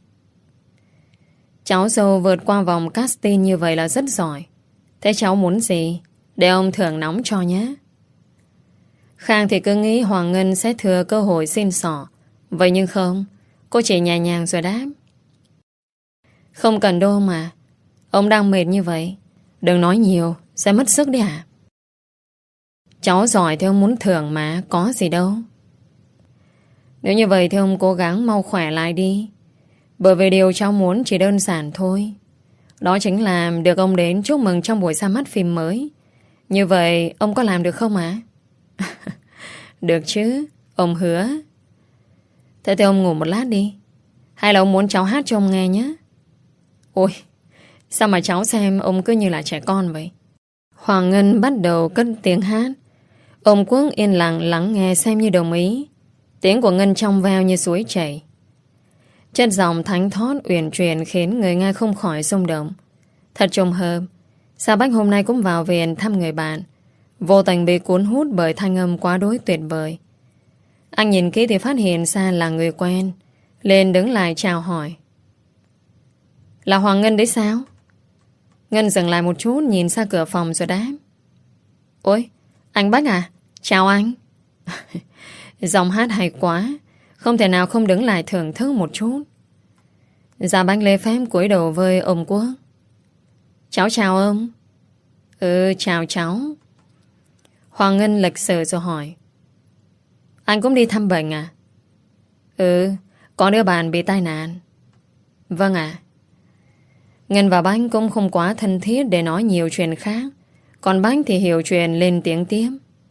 Cháu dâu vượt qua vòng casting như vậy là rất giỏi. Thế cháu muốn gì để ông thưởng nóng cho nhé. Khang thì cứ nghĩ Hoàng Ngân sẽ thừa cơ hội xin xỏ. Vậy nhưng không, cô chỉ nhẹ nhàng rồi đáp. Không cần đâu mà, ông đang mệt như vậy, đừng nói nhiều, sẽ mất sức đấy à. Cháu giỏi thì ông muốn thưởng mà, có gì đâu. Nếu như vậy thì ông cố gắng mau khỏe lại đi. Bởi vì điều cháu muốn chỉ đơn giản thôi. Đó chính là được ông đến chúc mừng trong buổi ra mắt phim mới. Như vậy ông có làm được không ạ? Được chứ, ông hứa. Thế thì ông ngủ một lát đi. Hay là ông muốn cháu hát cho ông nghe nhé? Ôi, sao mà cháu xem ông cứ như là trẻ con vậy? Hoàng Ngân bắt đầu cất tiếng hát. Ông Quốc yên lặng lắng nghe xem như đồng ý. Tiếng của Ngân trong veo như suối chảy. Chất giọng thánh thót uyển chuyển khiến người nghe không khỏi rung động. Thật trùng hợp, Sa Bách hôm nay cũng vào viện thăm người bạn, vô tình bị cuốn hút bởi thanh âm quá đối tuyệt vời. Anh nhìn kỹ thì phát hiện ra là người quen, Lên đứng lại chào hỏi. Là Hoàng Ngân đấy sao? Ngân dừng lại một chút, nhìn ra cửa phòng rồi đáp. Ôi, anh Bách à? Chào anh. Giọng hát hay quá, không thể nào không đứng lại thưởng thức một chút. Dạ Bách lễ phép cúi đầu với ông Quốc. Cháu chào ông. Ừ, chào cháu. Hoàng Ngân lịch sự rồi hỏi. Anh cũng đi thăm bệnh à? Ừ, có đứa bạn bị tai nạn. Vâng ạ. Ngân và Bách cũng không quá thân thiết để nói nhiều chuyện khác. Còn Bách thì hiểu chuyện lên tiếng tiếp.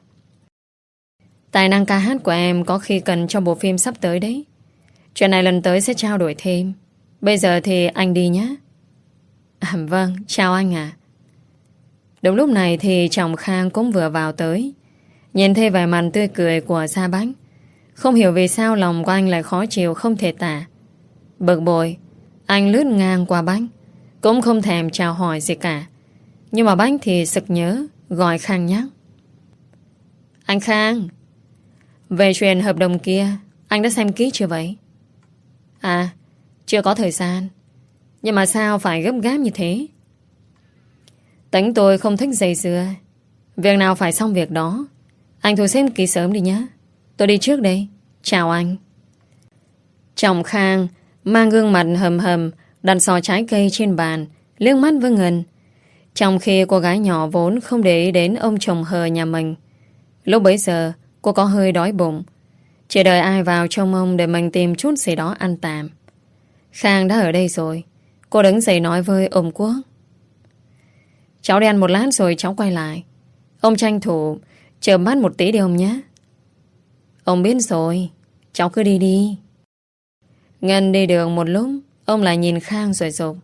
Tài năng ca hát của em có khi cần cho bộ phim sắp tới đấy. Chuyện này lần tới sẽ trao đổi thêm. Bây giờ thì anh đi nhé. À, vâng, chào anh ạ. Đúng lúc này thì chồng Khang cũng vừa vào tới. Nhìn thấy vẻ mặt tươi cười của Gia Bách, không hiểu vì sao lòng của anh lại khó chịu không thể tả. Bực bội, anh lướt ngang qua Bách, cũng không thèm chào hỏi gì cả. Nhưng mà Bách thì sực nhớ, gọi Khang nhắc. Anh Khang, về chuyện hợp đồng kia, anh đã xem kỹ chưa vậy? À, chưa có thời gian. Nhưng mà sao phải gấp gáp như thế? Tính tôi không thích dây dưa. Việc nào phải xong việc đó. Anh thu xếp kỹ sớm đi nhé. Tôi đi trước đây. Chào anh. Chồng Khang mang gương mặt hầm hầm, đặt xò trái cây trên bàn, liếc mắt với Ngân. Trong khi cô gái nhỏ vốn không để ý đến ông chồng hờ nhà mình. Lúc bấy giờ cô có hơi đói bụng, chỉ đợi ai vào trông ông để mình tìm chút gì đó ăn tạm. Khang đã ở đây rồi. Cô đứng dậy nói với ông Quốc. Cháu đi ăn một lát rồi cháu quay lại. Ông tranh thủ chờ mắt một tí đi ông nhé. Ông biết rồi, cháu cứ đi đi. Ngân đi đường một lúc, ông lại nhìn Khang rồi rụt.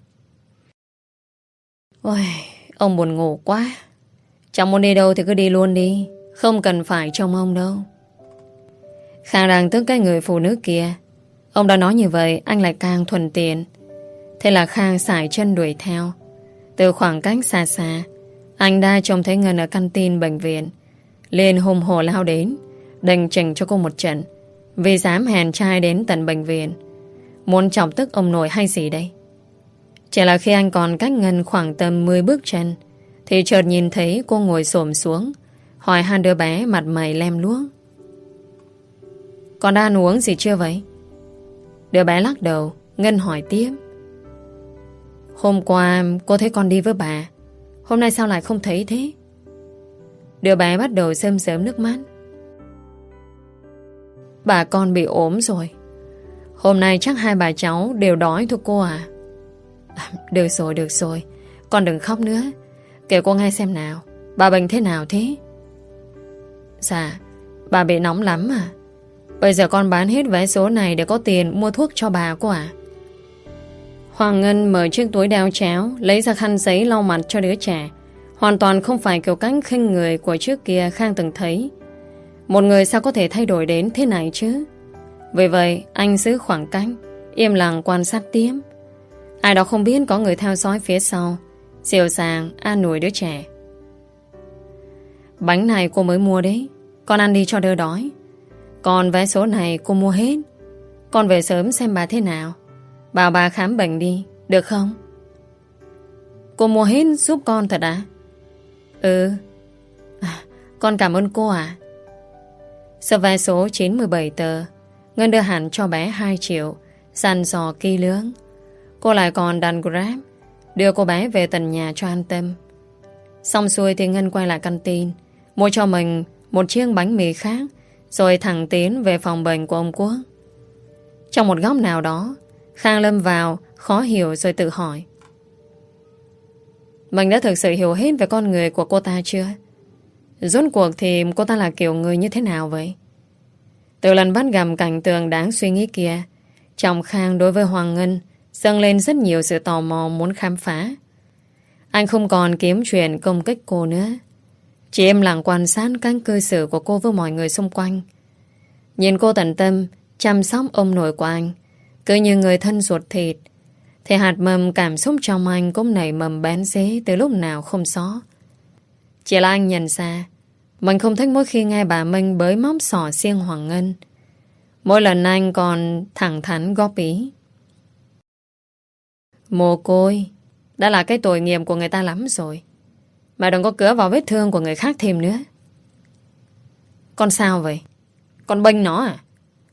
Ôi, ông buồn ngủ quá. Cháu muốn đi đâu thì cứ đi luôn đi, không cần phải trông ông đâu. Khang đang tức cái người phụ nữ kia. Ông đã nói như vậy, anh lại càng thuận tiện. Thế là Khang sải chân đuổi theo. Từ khoảng cách xa xa, anh đã trông thấy Ngân ở căn tin bệnh viện. Liền hùng hổ lao đến, đành chỉnh cho cô một trận, vì dám hèn trai đến tận bệnh viện. Muốn chọc tức ông nội hay gì đây? Chỉ là khi anh còn cách Ngân khoảng tầm mười bước chân, thì chợt nhìn thấy cô ngồi xổm xuống, hỏi hai đứa bé mặt mày lem luốc. Con đã ăn uống gì chưa vậy? Đứa bé lắc đầu. Ngân hỏi tiếp. Hôm qua cô thấy con đi với bà, hôm nay sao lại không thấy thế? Đứa bé bắt đầu rơm rớm nước mắt. Bà con bị ốm rồi. Hôm nay chắc hai bà cháu đều đói thôi cô à. Được rồi, được rồi, con đừng khóc nữa. Kể cô nghe xem nào, bà bệnh thế nào thế? Dạ, bà bị nóng lắm à. Bây giờ con bán hết vé số này để có tiền mua thuốc cho bà cô à. Hoàng Ngân mở chiếc túi đeo chéo, lấy ra khăn giấy lau mặt cho đứa trẻ. Hoàn toàn không phải kiểu cách khinh người của trước kia Khang từng thấy. Một người sao có thể thay đổi đến thế này chứ? Vì vậy anh giữ khoảng cách, im lặng quan sát tiếp. Ai đó không biết có người theo dõi phía sau, dịu dàng an ủi đứa trẻ. Bánh này cô mới mua đấy, con ăn đi cho đỡ đói. Còn vé số này cô mua hết. Con về sớm xem bà thế nào, bảo bà khám bệnh đi, được không? Cô mua hết giúp con thật à? Ừ. À, con cảm ơn cô ạ. À? Sơ vé số chín mươi bảy tờ, Ngân đưa hẳn cho bé hai triệu, dặn dò kỹ lưỡng. Cô lại còn đặt Grab đưa cô bé về tận nhà cho an tâm. Xong xuôi thì Ngân quay lại căn tin, mua cho mình một chiếc bánh mì khác, rồi thẳng tiến về phòng bệnh của ông Quốc. Trong một góc nào đó, Khang lâm vào khó hiểu rồi tự hỏi. Mình đã thực sự hiểu hết về con người của cô ta chưa? Rốt cuộc thì cô ta là kiểu người như thế nào vậy? Từ lần bắt gặp cảnh tượng đáng suy nghĩ kia, trong Khang đối với Hoàng Ngân dâng lên rất nhiều sự tò mò muốn khám phá. Anh không còn kiếm chuyện công kích cô nữa, chỉ im lặng quan sát cách cư xử của cô với mọi người xung quanh. Nhìn cô tận tâm chăm sóc ông nội của anh, cứ như người thân ruột thịt, thì hạt mầm cảm xúc trong anh cũng nảy mầm bén rễ từ lúc nào không rõ. Chỉ là anh nhận ra mình không thích mỗi khi nghe bà Minh bới móc xỏ xiêng Hoàng Ngân. Mỗi lần anh còn thẳng thắn góp ý. Mồ côi đã là cái tội nghiệp của người ta lắm rồi. Mà đừng có cứa vào vết thương của người khác thêm nữa. Con sao vậy? Con bênh nó à?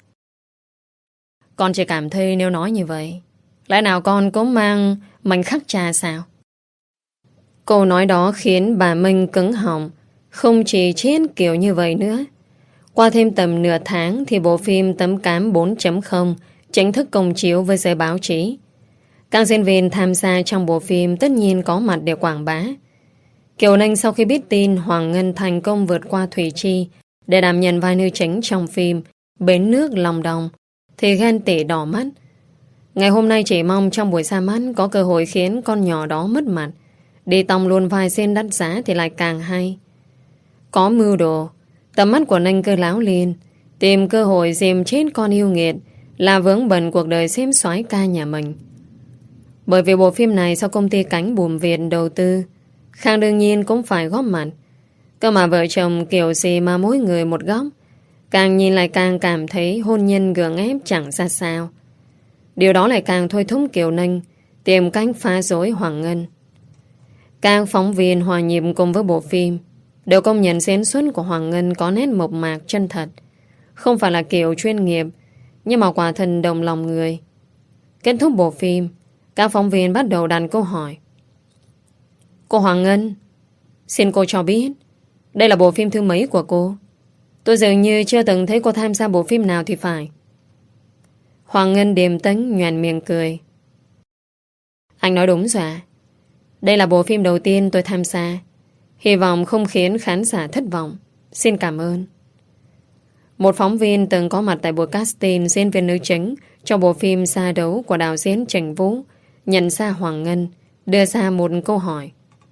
Con chỉ cảm thấy nếu nói như vậy, lẽ nào con cũng mang mảnh khắc cha sao? Câu nói đó khiến bà Minh cứng họng. Không chỉ chết kiểu như vậy nữa. Qua thêm tầm nửa tháng thì bộ phim Tấm Cám bốn chấm không chính thức công chiếu với giới báo chí. Các diễn viên tham gia trong bộ phim tất nhiên có mặt để quảng bá. Kiều Ninh sau khi biết tin Hoàng Ngân thành công vượt qua Thủy Chi để đảm nhận vai nữ chính trong phim Bến Nước Lòng Đồng thì ghen tị đỏ mắt. Ngày hôm nay chỉ mong trong buổi ra mắt có cơ hội khiến con nhỏ đó mất mặt. Đi tòng luôn vai xin đắt giá thì lại càng hay. Có mưu đồ, tầm mắt của Ninh cứ láo liền, tìm cơ hội dìm chết con yêu nghiệt, là vướng bận cuộc đời xém soái ca nhà mình. Bởi vì bộ phim này do công ty Cánh Bùm Việt đầu tư, Khang đương nhiên cũng phải góp mặt. Cơ mà vợ chồng kiểu gì mà mỗi người một góc, càng nhìn lại càng cảm thấy hôn nhân gượng ép chẳng ra sao. Điều đó lại càng thôi thúc Kiều Ninh tìm cách phá rối Hoàng Ngân. Các phóng viên hòa nhịp cùng với bộ phim đều công nhận diễn xuất của Hoàng Ngân có nét mộc mạc chân thật. Không phải là kiểu chuyên nghiệp, nhưng mà quả thần đồng lòng người. Kết thúc bộ phim, các phóng viên bắt đầu đặt câu hỏi. Cô Hoàng Ngân, xin cô cho biết, đây là bộ phim thứ mấy của cô? Tôi dường như chưa từng thấy cô tham gia bộ phim nào thì phải. Hoàng Ngân điềm tĩnh nhoẻn miệng cười. Anh nói đúng rồi ạ. Đây là bộ phim đầu tiên tôi tham gia. Hy vọng không khiến khán giả thất vọng. Xin cảm ơn. Một phóng viên từng có mặt tại buổi casting diễn viên nữ chính trong bộ phim Sa Đấu của đạo diễn Trần Vũ nhận ra Hoàng Ngân, đưa ra một câu hỏi.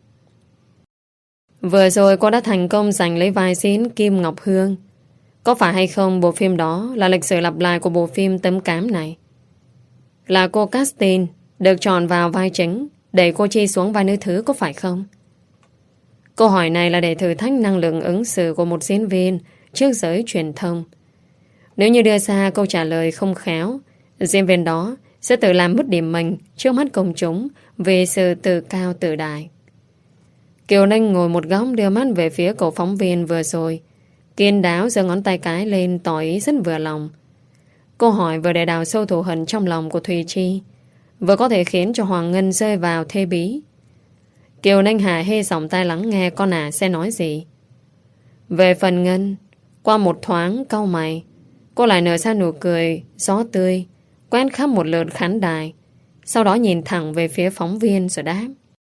Vừa rồi cô đã thành công giành lấy vai diễn Kim Ngọc Hương. Có phải hay không bộ phim đó là lịch sử lặp lại của bộ phim Tấm Cám này? Là cô casting được chọn vào vai chính, đẩy cô Chi xuống vai nữ thứ có phải không? Câu hỏi này là để thử thách năng lượng ứng xử của một diễn viên trước giới truyền thông. Nếu như đưa ra câu trả lời không khéo, diễn viên đó sẽ tự làm mất điểm mình trước mắt công chúng vì sự tự cao tự đại. Kiều Ninh ngồi một góc đưa mắt về phía cậu phóng viên vừa rồi, kiên đáo giơ ngón tay cái lên tỏ ý rất vừa lòng. Câu hỏi vừa để đào sâu thù hận trong lòng của Thùy Chi, vừa có thể khiến cho Hoàng Ngân rơi vào thê bí. Kiều Ninh hạ hê giọng tai lắng nghe con ả sẽ nói gì. Về phần Ngân, qua một thoáng cau mày, cô lại nở ra nụ cười gió tươi, quét khắp một lượt khán đài, sau đó nhìn thẳng về phía phóng viên rồi đáp.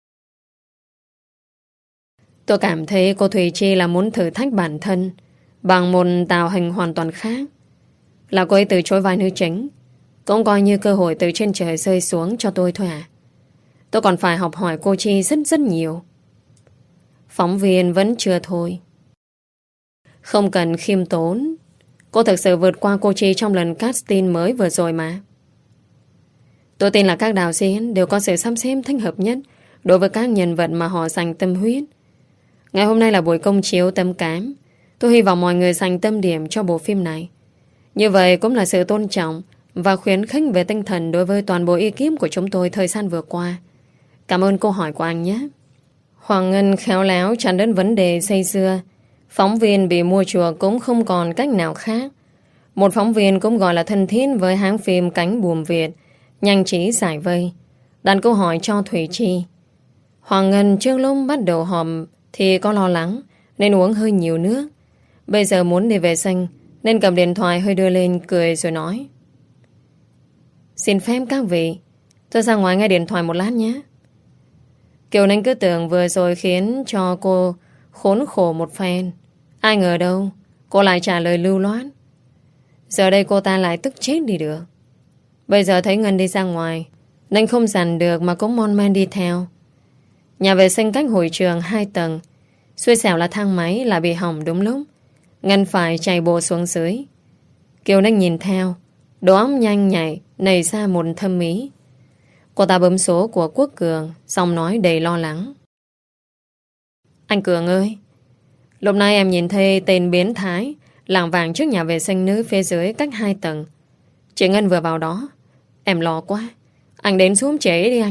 Tôi cảm thấy cô Thùy Chi là muốn thử thách bản thân bằng một tạo hình hoàn toàn khác. Là cô ấy từ chối vai nữ chính, cũng coi như cơ hội từ trên trời rơi xuống cho tôi thôi à. Tôi còn phải học hỏi cô Chi rất rất nhiều. Phóng viên vẫn chưa thôi. Không cần khiêm tốn, cô thực sự vượt qua cô Chi trong lần casting mới vừa rồi mà. Tôi tin là các đạo diễn đều có sự sắp xếp thích hợp nhất đối với các nhân vật mà họ dành tâm huyết. Ngày hôm nay là buổi công chiếu Tấm Cám. Tôi hy vọng mọi người dành tâm điểm cho bộ phim này. Như vậy cũng là sự tôn trọng và khuyến khích về tinh thần đối với toàn bộ ekip của chúng tôi thời gian vừa qua. Cảm ơn câu hỏi của anh nhé. Hoàng Ngân khéo léo chặn đến vấn đề xây xưa. Phóng viên bị mua chuộc cũng không còn cách nào khác. Một phóng viên cũng gọi là thân thiết với hãng phim Cánh Bùm Việt, nhanh trí giải vây, đặt câu hỏi cho Thủy Chi. Hoàng Ngân trước lúc bắt đầu họp thì có lo lắng nên uống hơi nhiều nước. Bây giờ muốn đi vệ sinh nên cầm điện thoại hơi đưa lên cười rồi nói. Xin phép các vị, tôi ra ngoài nghe điện thoại một lát nhé. Kiều Ninh cứ tưởng vừa rồi khiến cho cô khốn khổ một phen. Ai ngờ đâu cô lại trả lời lưu loát. Giờ đây cô ta lại tức chết đi được. Bây giờ thấy Ngân đi ra ngoài, Ninh không dằn được mà cũng mon men đi theo. Nhà vệ sinh cách hội trường hai tầng. Xui xẻo là thang máy lại bị hỏng đúng lúc. Ngân phải chạy bộ xuống dưới. Kiều Ninh nhìn theo, đầu óc nhanh nhảy nảy ra một thâm ý. Cô ta bấm số của Quốc Cường, xong nói đầy lo lắng. Anh Cường ơi, lúc này em nhìn thấy tên biến thái lảng vảng trước nhà vệ sinh nữ phía dưới cách hai tầng. Chị Ngân vừa vào đó. Em lo quá. Anh đến xuống chế đi anh.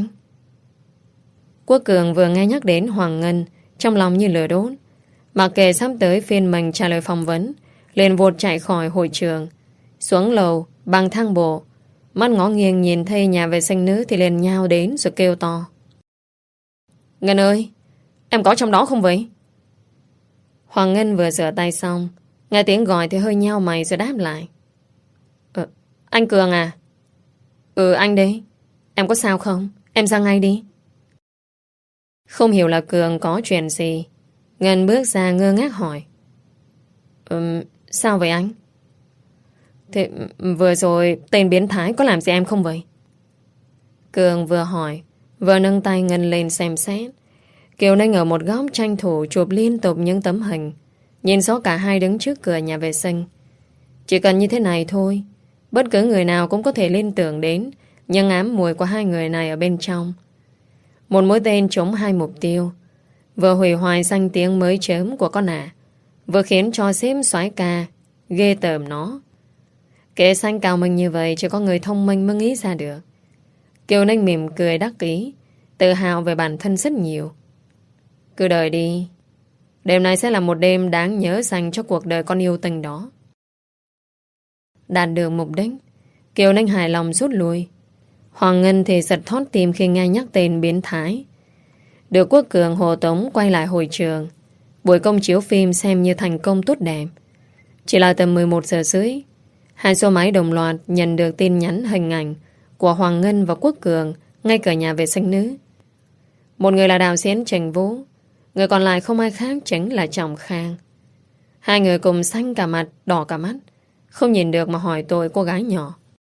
Quốc Cường vừa nghe nhắc đến Hoàng Ngân, trong lòng như lửa đốt. Mặc kệ sắp tới phiên mình trả lời phỏng vấn, liền vụt chạy khỏi hội trường, xuống lầu bằng thang bộ. Mắt ngó nghiêng nhìn thấy nhà vệ sinh nữ thì liền nhào đến rồi kêu to: Ngân ơi, em có trong đó không vậy? Hoàng Ngân vừa rửa tay xong, nghe tiếng gọi thì hơi nheo mày rồi đáp lại: ờ, Anh Cường à? Ừ, anh đấy. Em có sao không? Em ra ngay đi. Không hiểu là Cường có chuyện gì, Ngân bước ra ngơ ngác hỏi: um, Sao vậy anh? Thế vừa rồi tên biến thái có làm gì em không vậy? Cường vừa hỏi vừa nâng tay Ngân lên xem xét. Kiều Ninh ở một góc tranh thủ chụp liên tục những tấm hình, nhìn rõ cả hai đứng trước cửa nhà vệ sinh. Chỉ cần như thế này thôi, bất cứ người nào cũng có thể liên tưởng đến những ám mùi của hai người này ở bên trong. Một mũi tên trúng hai mục tiêu, vừa hủy hoại danh tiếng mới chớm của con ả, vừa khiến cho sếp soái ca ghê tởm nó. Kế xanh cao mình như vậy chỉ có người thông minh mới nghĩ ra được. Kiều Ninh mỉm cười đắc ý, tự hào về bản thân rất nhiều. Cứ đợi đi, đêm nay sẽ là một đêm đáng nhớ dành cho cuộc đời con yêu tình đó. Đạt được mục đích, Kiều Ninh hài lòng rút lui. Hoàng Ngân thì giật thót tim khi nghe nhắc tên biến thái. Được Quốc Cường hộ tống quay lại hội trường, buổi công chiếu phim xem như thành công tốt đẹp. Chỉ là tầm mười một giờ rưỡi, hai số máy đồng loạt nhận được tin nhắn hình ảnh của Hoàng Ngân và Quốc Cường ngay cửa nhà vệ sinh nữ. Một người là đạo diễn Trần Vũ, người còn lại không ai khác chính là Trọng Khang. Hai người cùng xanh cả mặt, đỏ cả mắt, không nhìn được mà hỏi tội cô gái nhỏ.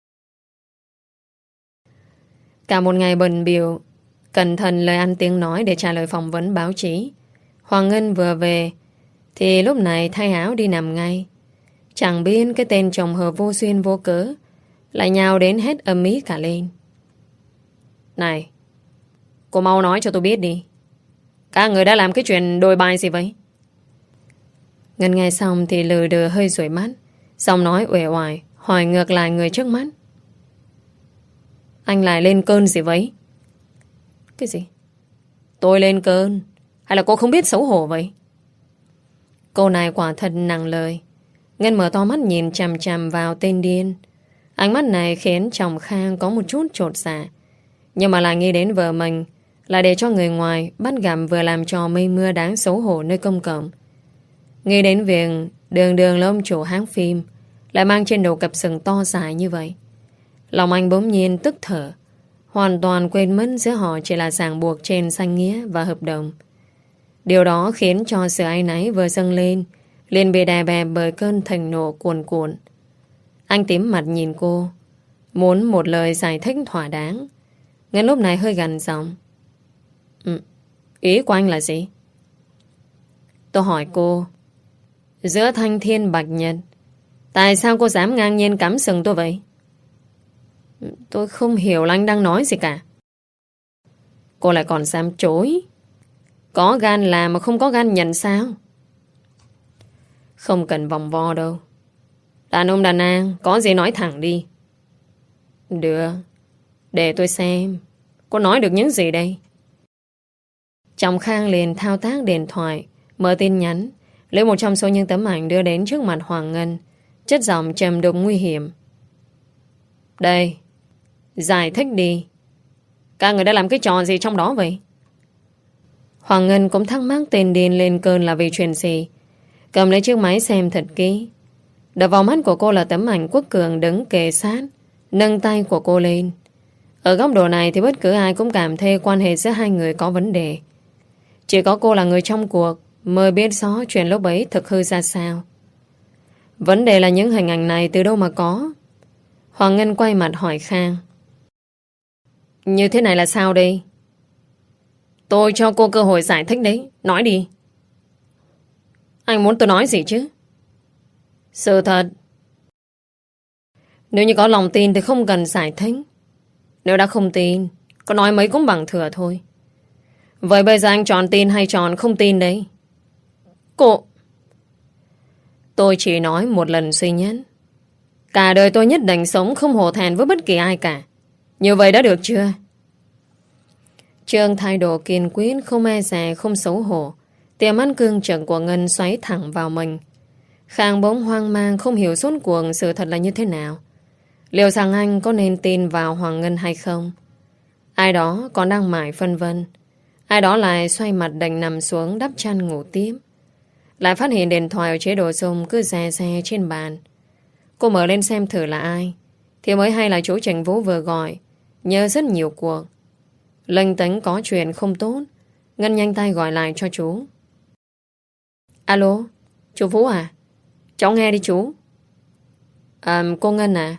Cả một ngày bận bịu, cẩn thận lời ăn tiếng nói để trả lời phỏng vấn báo chí. Hoàng Ngân vừa về thì lúc này thay áo đi nằm ngay. Chẳng biết cái tên chồng hợp vô duyên vô cớ lại nhào đến hết ầm ĩ cả lên. Này, cô mau nói cho tôi biết đi, các người đã làm cái chuyện đồi bài gì vậy? Ngân nghe xong thì lừ đừ hơi rủi mắt, xong nói uể oải hỏi ngược lại người trước mắt: Anh lại lên cơn gì vậy? Cái gì? Tôi lên cơn? Hay là cô không biết xấu hổ vậy? Cô này quả thật nặng lời. Ngân mở to mắt nhìn chằm chằm vào tên điên. Ánh mắt này khiến chồng Khang có một chút chột dạ, nhưng mà lại nghĩ đến vợ mình là để cho người ngoài bắt gặp vừa làm trò mây mưa đáng xấu hổ nơi công cộng. Nghĩ đến việc đường đường là ông chủ hãng phim lại mang trên đầu cặp sừng to dài như vậy, lòng anh bỗng nhiên tức thở, hoàn toàn quên mất giữa họ chỉ là ràng buộc trên danh nghĩa và hợp đồng. Điều đó khiến cho sự áy náy vừa dâng lên liền bị đè bẹp bởi cơn thịnh nộ cuồn cuộn. Anh tím mặt nhìn cô, muốn một lời giải thích thỏa đáng. Ngân lúc này hơi gằn giọng: ừ, Ý của anh là gì? Tôi hỏi cô, giữa thanh thiên bạch nhật, tại sao cô dám ngang nhiên cắm sừng tôi vậy? Tôi không hiểu là anh đang nói gì cả. Cô lại còn dám chối. Có gan làm mà không có gan nhận sao? Không cần vòng vo đâu. Đàn ông đàn an, có gì nói thẳng đi. Được, để tôi xem cô nói được những gì đây. Chồng Khang liền thao tác điện thoại, mở tin nhắn, lấy một trong số những tấm ảnh đưa đến trước mặt Hoàng Ngân, chất giọng trầm đục nguy hiểm: Đây, giải thích đi, các người đã làm cái trò gì trong đó vậy? Hoàng Ngân cũng thắc mắc tên điên lên cơn là vì chuyện gì, cầm lấy chiếc máy xem thật kỹ. Đập vào mắt của cô là tấm ảnh Quốc Cường đứng kề sát, nâng tay của cô lên. Ở góc độ này thì bất cứ ai cũng cảm thấy quan hệ giữa hai người có vấn đề. Chỉ có cô là người trong cuộc mới biết rõ chuyện lúc ấy thực hư ra sao. Vấn đề là những hình ảnh này từ đâu mà có? Hoàng Ngân quay mặt hỏi Khang: Như thế này là sao đây? Tôi cho cô cơ hội giải thích đấy, nói đi. Anh muốn tôi nói gì chứ? Sự thật. Nếu như có lòng tin thì không cần giải thích. Nếu đã không tin, có nói mấy cũng bằng thừa thôi. Vậy bây giờ anh chọn tin hay chọn không tin đấy? Cô... Tôi chỉ nói một lần duy nhất. Cả đời tôi nhất định sống không hổ thẹn với bất kỳ ai cả. Như vậy đã được chưa? Trương thái độ kiên quyết, không e dè, không xấu hổ. Tiềm ăn cương trực của Ngân xoáy thẳng vào mình. Khang bỗng hoang mang, không hiểu suốt cuộc sự thật là như thế nào. Liệu rằng anh có nên tin vào Hoàng Ngân hay không? Ai đó còn đang mải phân vân. Ai đó lại xoay mặt đành nằm xuống đắp chăn ngủ tiếp. Lại phát hiện điện thoại ở chế độ rung cứ rè rè trên bàn. Cô mở lên xem thử là ai, thì mới hay là chú Trần Vũ vừa gọi. Nhớ rất nhiều cuộc. Lênh tính có chuyện không tốt. Ngân nhanh tay gọi lại cho chú. Alo, chú Vũ à? Cháu nghe đi chú. À, cô Ngân à?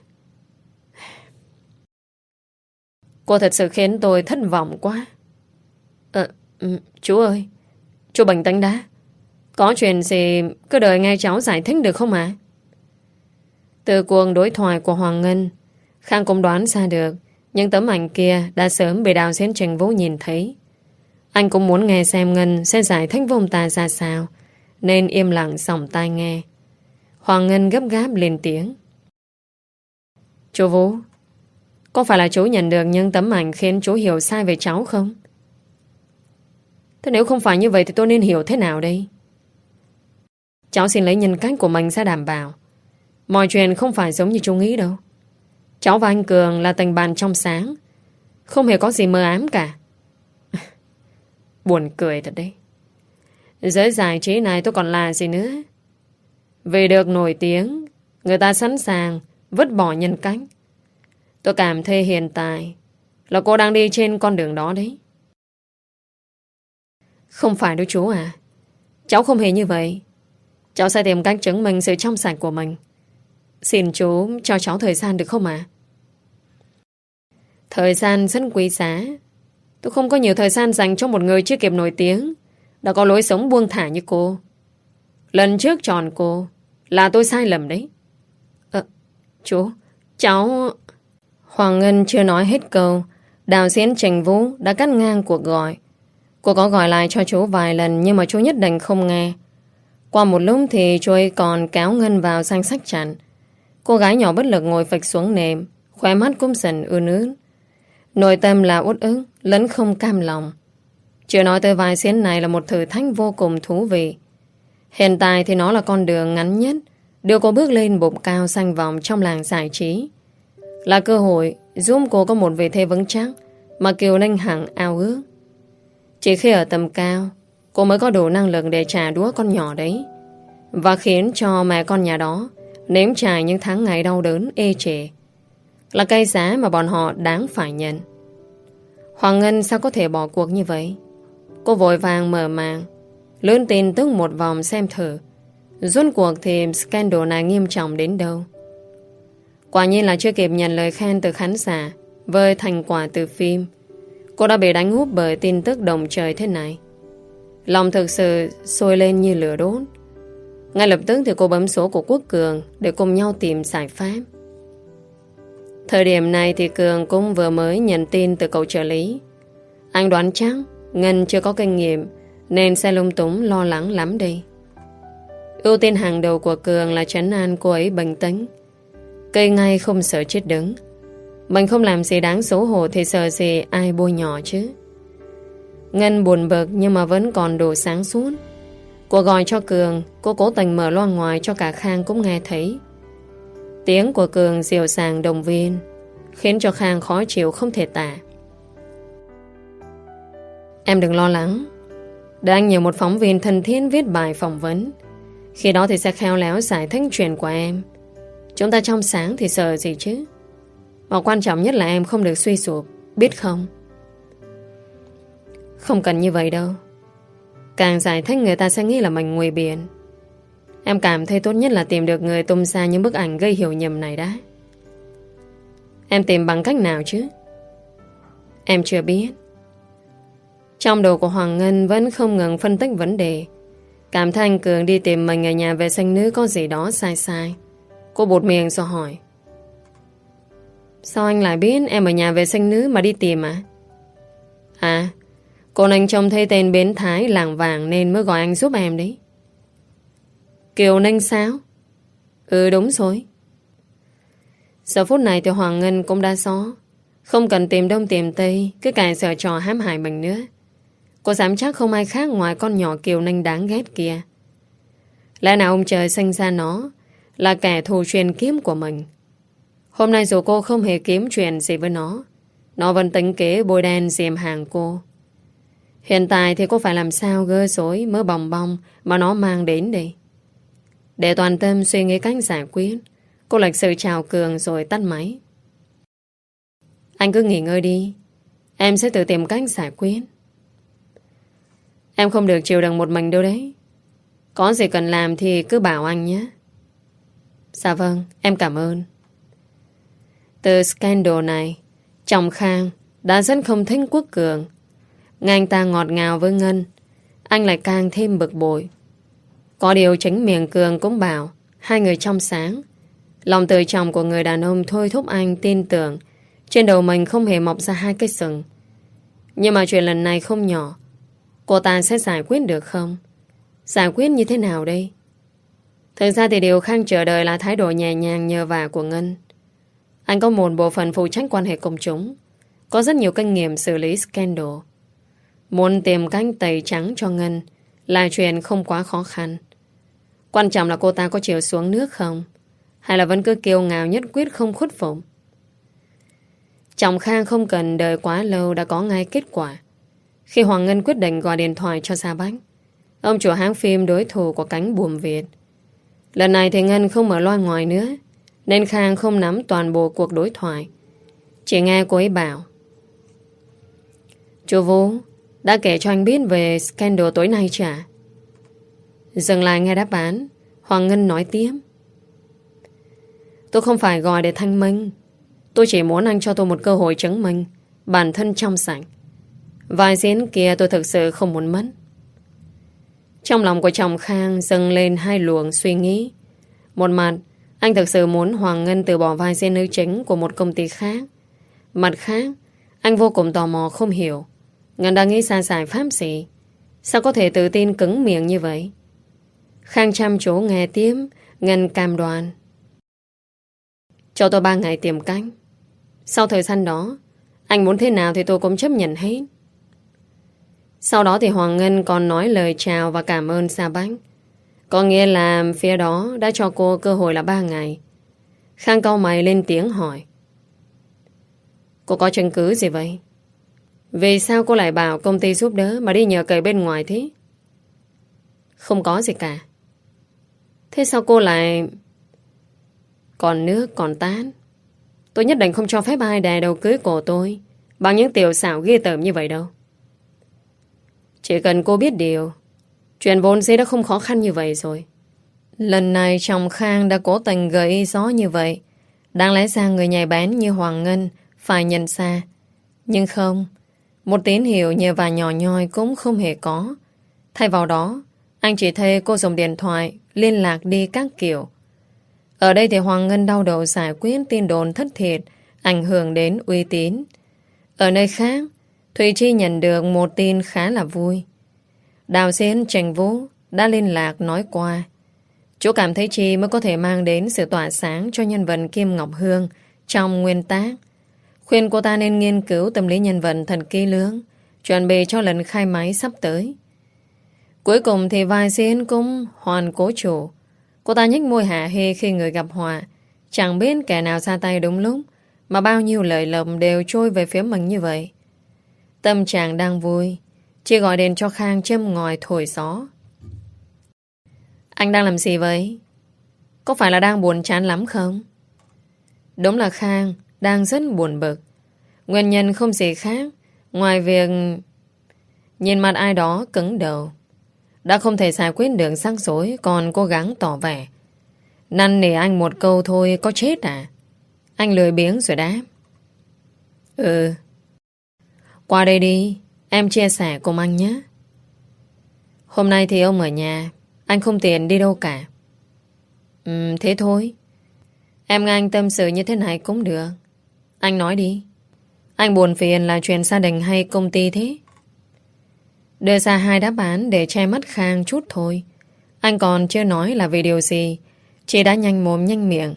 Cô thật sự khiến tôi thất vọng quá. Ờ, chú ơi, chú bình tĩnh đã. Có chuyện gì cứ đợi nghe cháu giải thích được không ạ? Từ cuộc đối thoại của Hoàng Ngân, Khang cũng đoán ra được những tấm ảnh kia đã sớm bị đạo diễn Trần Vũ nhìn thấy. Anh cũng muốn nghe xem Ngân sẽ giải thích với ông ta ra sao, nên im lặng sòng tai nghe. Hoàng Ngân gấp gáp lên tiếng. Chú Vũ, có phải là chú nhận được những tấm ảnh khiến chú hiểu sai về cháu không? Thế nếu không phải như vậy thì tôi nên hiểu thế nào đây? Cháu xin lấy nhân cách của mình ra đảm bảo. Mọi chuyện không phải giống như chú nghĩ đâu. Cháu và anh Cường là tình bạn trong sáng, không hề có gì mơ ám cả. Buồn cười thật đấy. Giới giải trí này tôi còn là gì nữa? Vì được nổi tiếng, người ta sẵn sàng vứt bỏ nhân cách. Tôi cảm thấy hiện tại là cô đang đi trên con đường đó đấy. Không phải đâu chú à. Cháu không hề như vậy. Cháu sẽ tìm cách chứng minh sự trong sạch của mình. Xin chú cho cháu thời gian được không ạ? À? Thời gian rất quý giá. Tôi không có nhiều thời gian dành cho một người chưa kịp nổi tiếng, đã có lối sống buông thả như cô. Lần trước chọn cô là tôi sai lầm đấy. Ờ, chú, cháu... Hoàng Ngân chưa nói hết câu, đạo diễn Trần Vũ đã cắt ngang cuộc gọi. Cô có gọi lại cho chú vài lần, nhưng mà chú nhất định không nghe. Qua một lúc thì chú ấy còn kéo Ngân vào danh sách chặn. Cô gái nhỏ bất lực ngồi phịch xuống nệm, khóe mắt cũng dần ươn ướt. Nội tâm là uất ức, lẫn không cam lòng. Chưa nói tới vai diễn này là một thử thách vô cùng thú vị. Hiện tại thì nó là con đường ngắn nhất đưa cô bước lên bục cao xanh vòng trong làng giải trí. Là cơ hội giúp cô có một vị thế vững chắc mà Kiều Linh Hằng ao ước. Chỉ khi ở tầm cao, cô mới có đủ năng lực để trả đũa con nhỏ đấy, và khiến cho mẹ con nhà đó nếm trải những tháng ngày đau đớn ê chề. Là cái giá mà bọn họ đáng phải nhận. Hoàng Ngân sao có thể bỏ cuộc như vậy? Cô vội vàng mở màng lướt tin tức một vòng xem thử rốt cuộc thì scandal này nghiêm trọng đến đâu. Quả nhiên là chưa kịp nhận lời khen từ khán giả với thành quả từ phim, cô đã bị đánh úp bởi tin tức đồng trời thế này. Lòng thực sự sôi lên như lửa đốt. Ngay lập tức thì cô bấm số của Quốc Cường để cùng nhau tìm giải pháp. Thời điểm này thì Cường cũng vừa mới nhận tin từ cậu trợ lý. Anh đoán chắc Ngân chưa có kinh nghiệm nên sẽ lung túng lo lắng lắm đây. Ưu tiên hàng đầu của Cường là trấn an cô ấy bình tĩnh. Cây ngay không sợ chết đứng. Mình không làm gì đáng xấu hổ thì sợ gì ai bôi nhỏ chứ. Ngân buồn bực nhưng mà vẫn còn đủ sáng suốt. Cô gọi cho Cường, cô cố tình mở loa ngoài cho cả Khang cũng nghe thấy. Tiếng của Cường dịu dàng động viên, khiến cho Khang khó chịu không thể tả. Em đừng lo lắng. Để anh nhờ một phóng viên thân thiết viết bài phỏng vấn. Khi đó thì sẽ khéo léo giải thích chuyện của em. Chúng ta trong sáng thì sợ gì chứ. Và quan trọng nhất là em không được suy sụp, biết không? Không cần như vậy đâu. Càng giải thích người ta sẽ nghĩ là mình nguy biện. Em cảm thấy tốt nhất là tìm được người tung ra những bức ảnh gây hiểu nhầm này đã. Em tìm bằng cách nào chứ? Em chưa biết. Trong đầu của Hoàng Ngân vẫn không ngừng phân tích vấn đề. Cảm thấy anh Cường đi tìm mình ở nhà vệ sinh nữ có gì đó sai sai. Cô bụt miệng rồi hỏi. Sao anh lại biết em ở nhà vệ sinh nữ mà đi tìm à? À, cô anh trông thấy tên biến thái làng vàng nên mới gọi anh giúp em đấy. Kiều Ninh sao? Ừ đúng rồi. Giờ phút này thì Hoàng Ngân cũng đã xó. Không cần tìm đông tìm tây, cứ cài sợ trò hãm hại mình nữa. Cô dám chắc không ai khác ngoài con nhỏ Kiều Ninh đáng ghét kia. Lẽ nào ông trời sinh ra nó là kẻ thù truyền kiếm của mình. Hôm nay dù cô không hề kiếm chuyện gì với nó, nó vẫn tính kế bôi đen diềm hàng cô. Hiện tại thì cô phải làm sao gơ rối mớ bòng bong mà nó mang đến đây. Để toàn tâm suy nghĩ cách giải quyết, cô lịch sự chào Cường rồi tắt máy. Anh cứ nghỉ ngơi đi, em sẽ tự tìm cách giải quyết. Em không được chịu đựng một mình đâu đấy. Có gì cần làm thì cứ bảo anh nhé. Dạ vâng, em cảm ơn. Từ scandal này, chồng Khang đã rất không thích Quốc Cường. Nghe anh ta ngọt ngào với Ngân, anh lại càng thêm bực bội. Có điều chính miệng Cường cũng bảo hai người trong sáng. Lòng tự trọng của người đàn ông thôi thúc anh tin tưởng trên đầu mình không hề mọc ra hai cái sừng. Nhưng mà chuyện lần này không nhỏ. Cô ta sẽ giải quyết được không? Giải quyết như thế nào đây? Thực ra thì điều Khang chờ đợi là thái độ nhẹ nhàng nhờ vả của Ngân. Anh có một bộ phận phụ trách quan hệ công chúng, có rất nhiều kinh nghiệm xử lý scandal. Muốn tìm cách tẩy trắng cho Ngân là chuyện không quá khó khăn. Quan trọng là cô ta có chịu xuống nước không, hay là vẫn cứ kiêu ngạo nhất quyết không khuất phục. Chồng Khang không cần đợi quá lâu đã có ngay kết quả. Khi Hoàng Ngân quyết định gọi điện thoại cho Sa Bách, ông chủ hãng phim đối thủ của cánh buồm Việt. Lần này thì Ngân không mở loa ngoài nữa, nên Khang không nắm toàn bộ cuộc đối thoại. Chỉ nghe cô ấy bảo: Chú Vũ đã kể cho anh biết về scandal tối nay chả? Dừng lại nghe đáp án, Hoàng Ngân nói tiếp: Tôi không phải gọi để thanh minh. Tôi chỉ muốn anh cho tôi một cơ hội chứng minh bản thân trong sạch. Vai diễn kia tôi thực sự không muốn mất. Trong lòng của chồng Khang dâng lên hai luồng suy nghĩ. Một mặt, anh thực sự muốn Hoàng Ngân từ bỏ vai diễn nữ chính của một công ty khác. Mặt khác, anh vô cùng tò mò không hiểu Ngân đang nghĩ ra giải pháp gì. Sao có thể tự tin cứng miệng như vậy? Khang chăm chú nghe tiếp, Ngân cam đoan: Cho tôi ba ngày tìm cách. Sau thời gian đó, anh muốn thế nào thì tôi cũng chấp nhận hết. Sau đó thì Hoàng Ngân còn nói lời chào và cảm ơn Sa Bách. Có nghĩa là phía đó đã cho cô cơ hội là ba ngày. Khang cau mày lên tiếng hỏi: Cô có chứng cứ gì vậy? Vì sao cô lại bảo công ty giúp đỡ mà đi nhờ cậy bên ngoài thế? Không có gì cả. Thế sao cô lại... Còn nước còn tán. Tôi nhất định không cho phép ai đè đầu cưới cổ tôi bằng những tiểu xảo ghê tởm như vậy đâu. Chỉ cần cô biết điều, chuyện vốn dĩ đã không khó khăn như vậy rồi. Lần này chồng Khang đã cố tình gợi gió như vậy. Đáng lẽ ra người nhạy bén như Hoàng Ngân phải nhận ra. Nhưng không, một tín hiệu nhẹ và nhỏ nhoi cũng không hề có. Thay vào đó, anh chỉ thấy cô dùng điện thoại liên lạc đi các kiểu. Ở đây thì Hoàng Ngân đau đầu giải quyết tin đồn thất thiệt, ảnh hưởng đến uy tín. Ở nơi khác, Thùy Chi nhận được một tin khá là vui. Đạo diễn Trần Vũ đã liên lạc nói qua. Chú cảm thấy Chi mới có thể mang đến sự tỏa sáng cho nhân vật Kim Ngọc Hương trong nguyên tác. Khuyên cô ta nên nghiên cứu tâm lý nhân vật thật kỹ lưỡng, chuẩn bị cho lần khai máy sắp tới. Cuối cùng thì vai diễn cũng hoàn cố chủ. Cô ta nhếch môi hạ hê khi người gặp họa. Chẳng biết kẻ nào ra tay đúng lúc mà bao nhiêu lời lộng đều trôi về phía mình như vậy. Tâm trạng đang vui, Chi gọi điện cho Khang châm ngòi thổi gió. Anh đang làm gì vậy? Có phải là đang buồn chán lắm không? Đúng là Khang đang rất buồn bực. Nguyên nhân không gì khác ngoài việc nhìn mặt ai đó cứng đầu. Đã không thể giải quyết được rắc rối, còn cố gắng tỏ vẻ. Năn nỉ anh một câu thôi có chết à? Anh lười biếng rồi đáp: Ừ. Qua đây đi, em chia sẻ cùng anh nhé. Hôm nay thì ông ở nhà, anh không tiện đi đâu cả. Ừ, thế thôi. Em nghe anh tâm sự như thế này cũng được. Anh nói đi. Anh buồn phiền là chuyện gia đình hay công ty thế? Đưa ra hai đáp án để che mắt Khang chút thôi. Anh còn chưa nói là vì điều gì. Chị đã nhanh mồm nhanh miệng.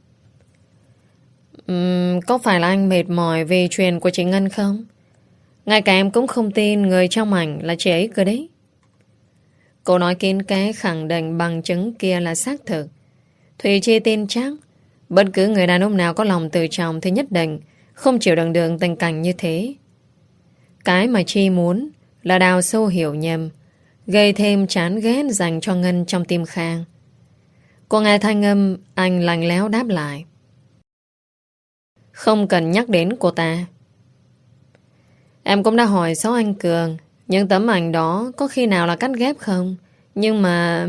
Uhm, có phải là anh mệt mỏi vì chuyện của chị Ngân không? Ngay cả em cũng không tin người trong ảnh là chị ấy cơ đấy. Cô nói kín cái khẳng định bằng chứng kia là xác thực. Thùy Chi tin chắc bất cứ người đàn ông nào có lòng tự trọng thì nhất định không chịu đựng được tình cảnh như thế. Cái mà Chi muốn là đào sâu hiểu nhầm, gây thêm chán ghét dành cho Ngân trong tim Khang. Cô nghe thanh âm anh lạnh lẽo đáp lại. Không cần nhắc đến cô ta. Em cũng đã hỏi số anh Cường, những tấm ảnh đó có khi nào là cắt ghép không? Nhưng mà...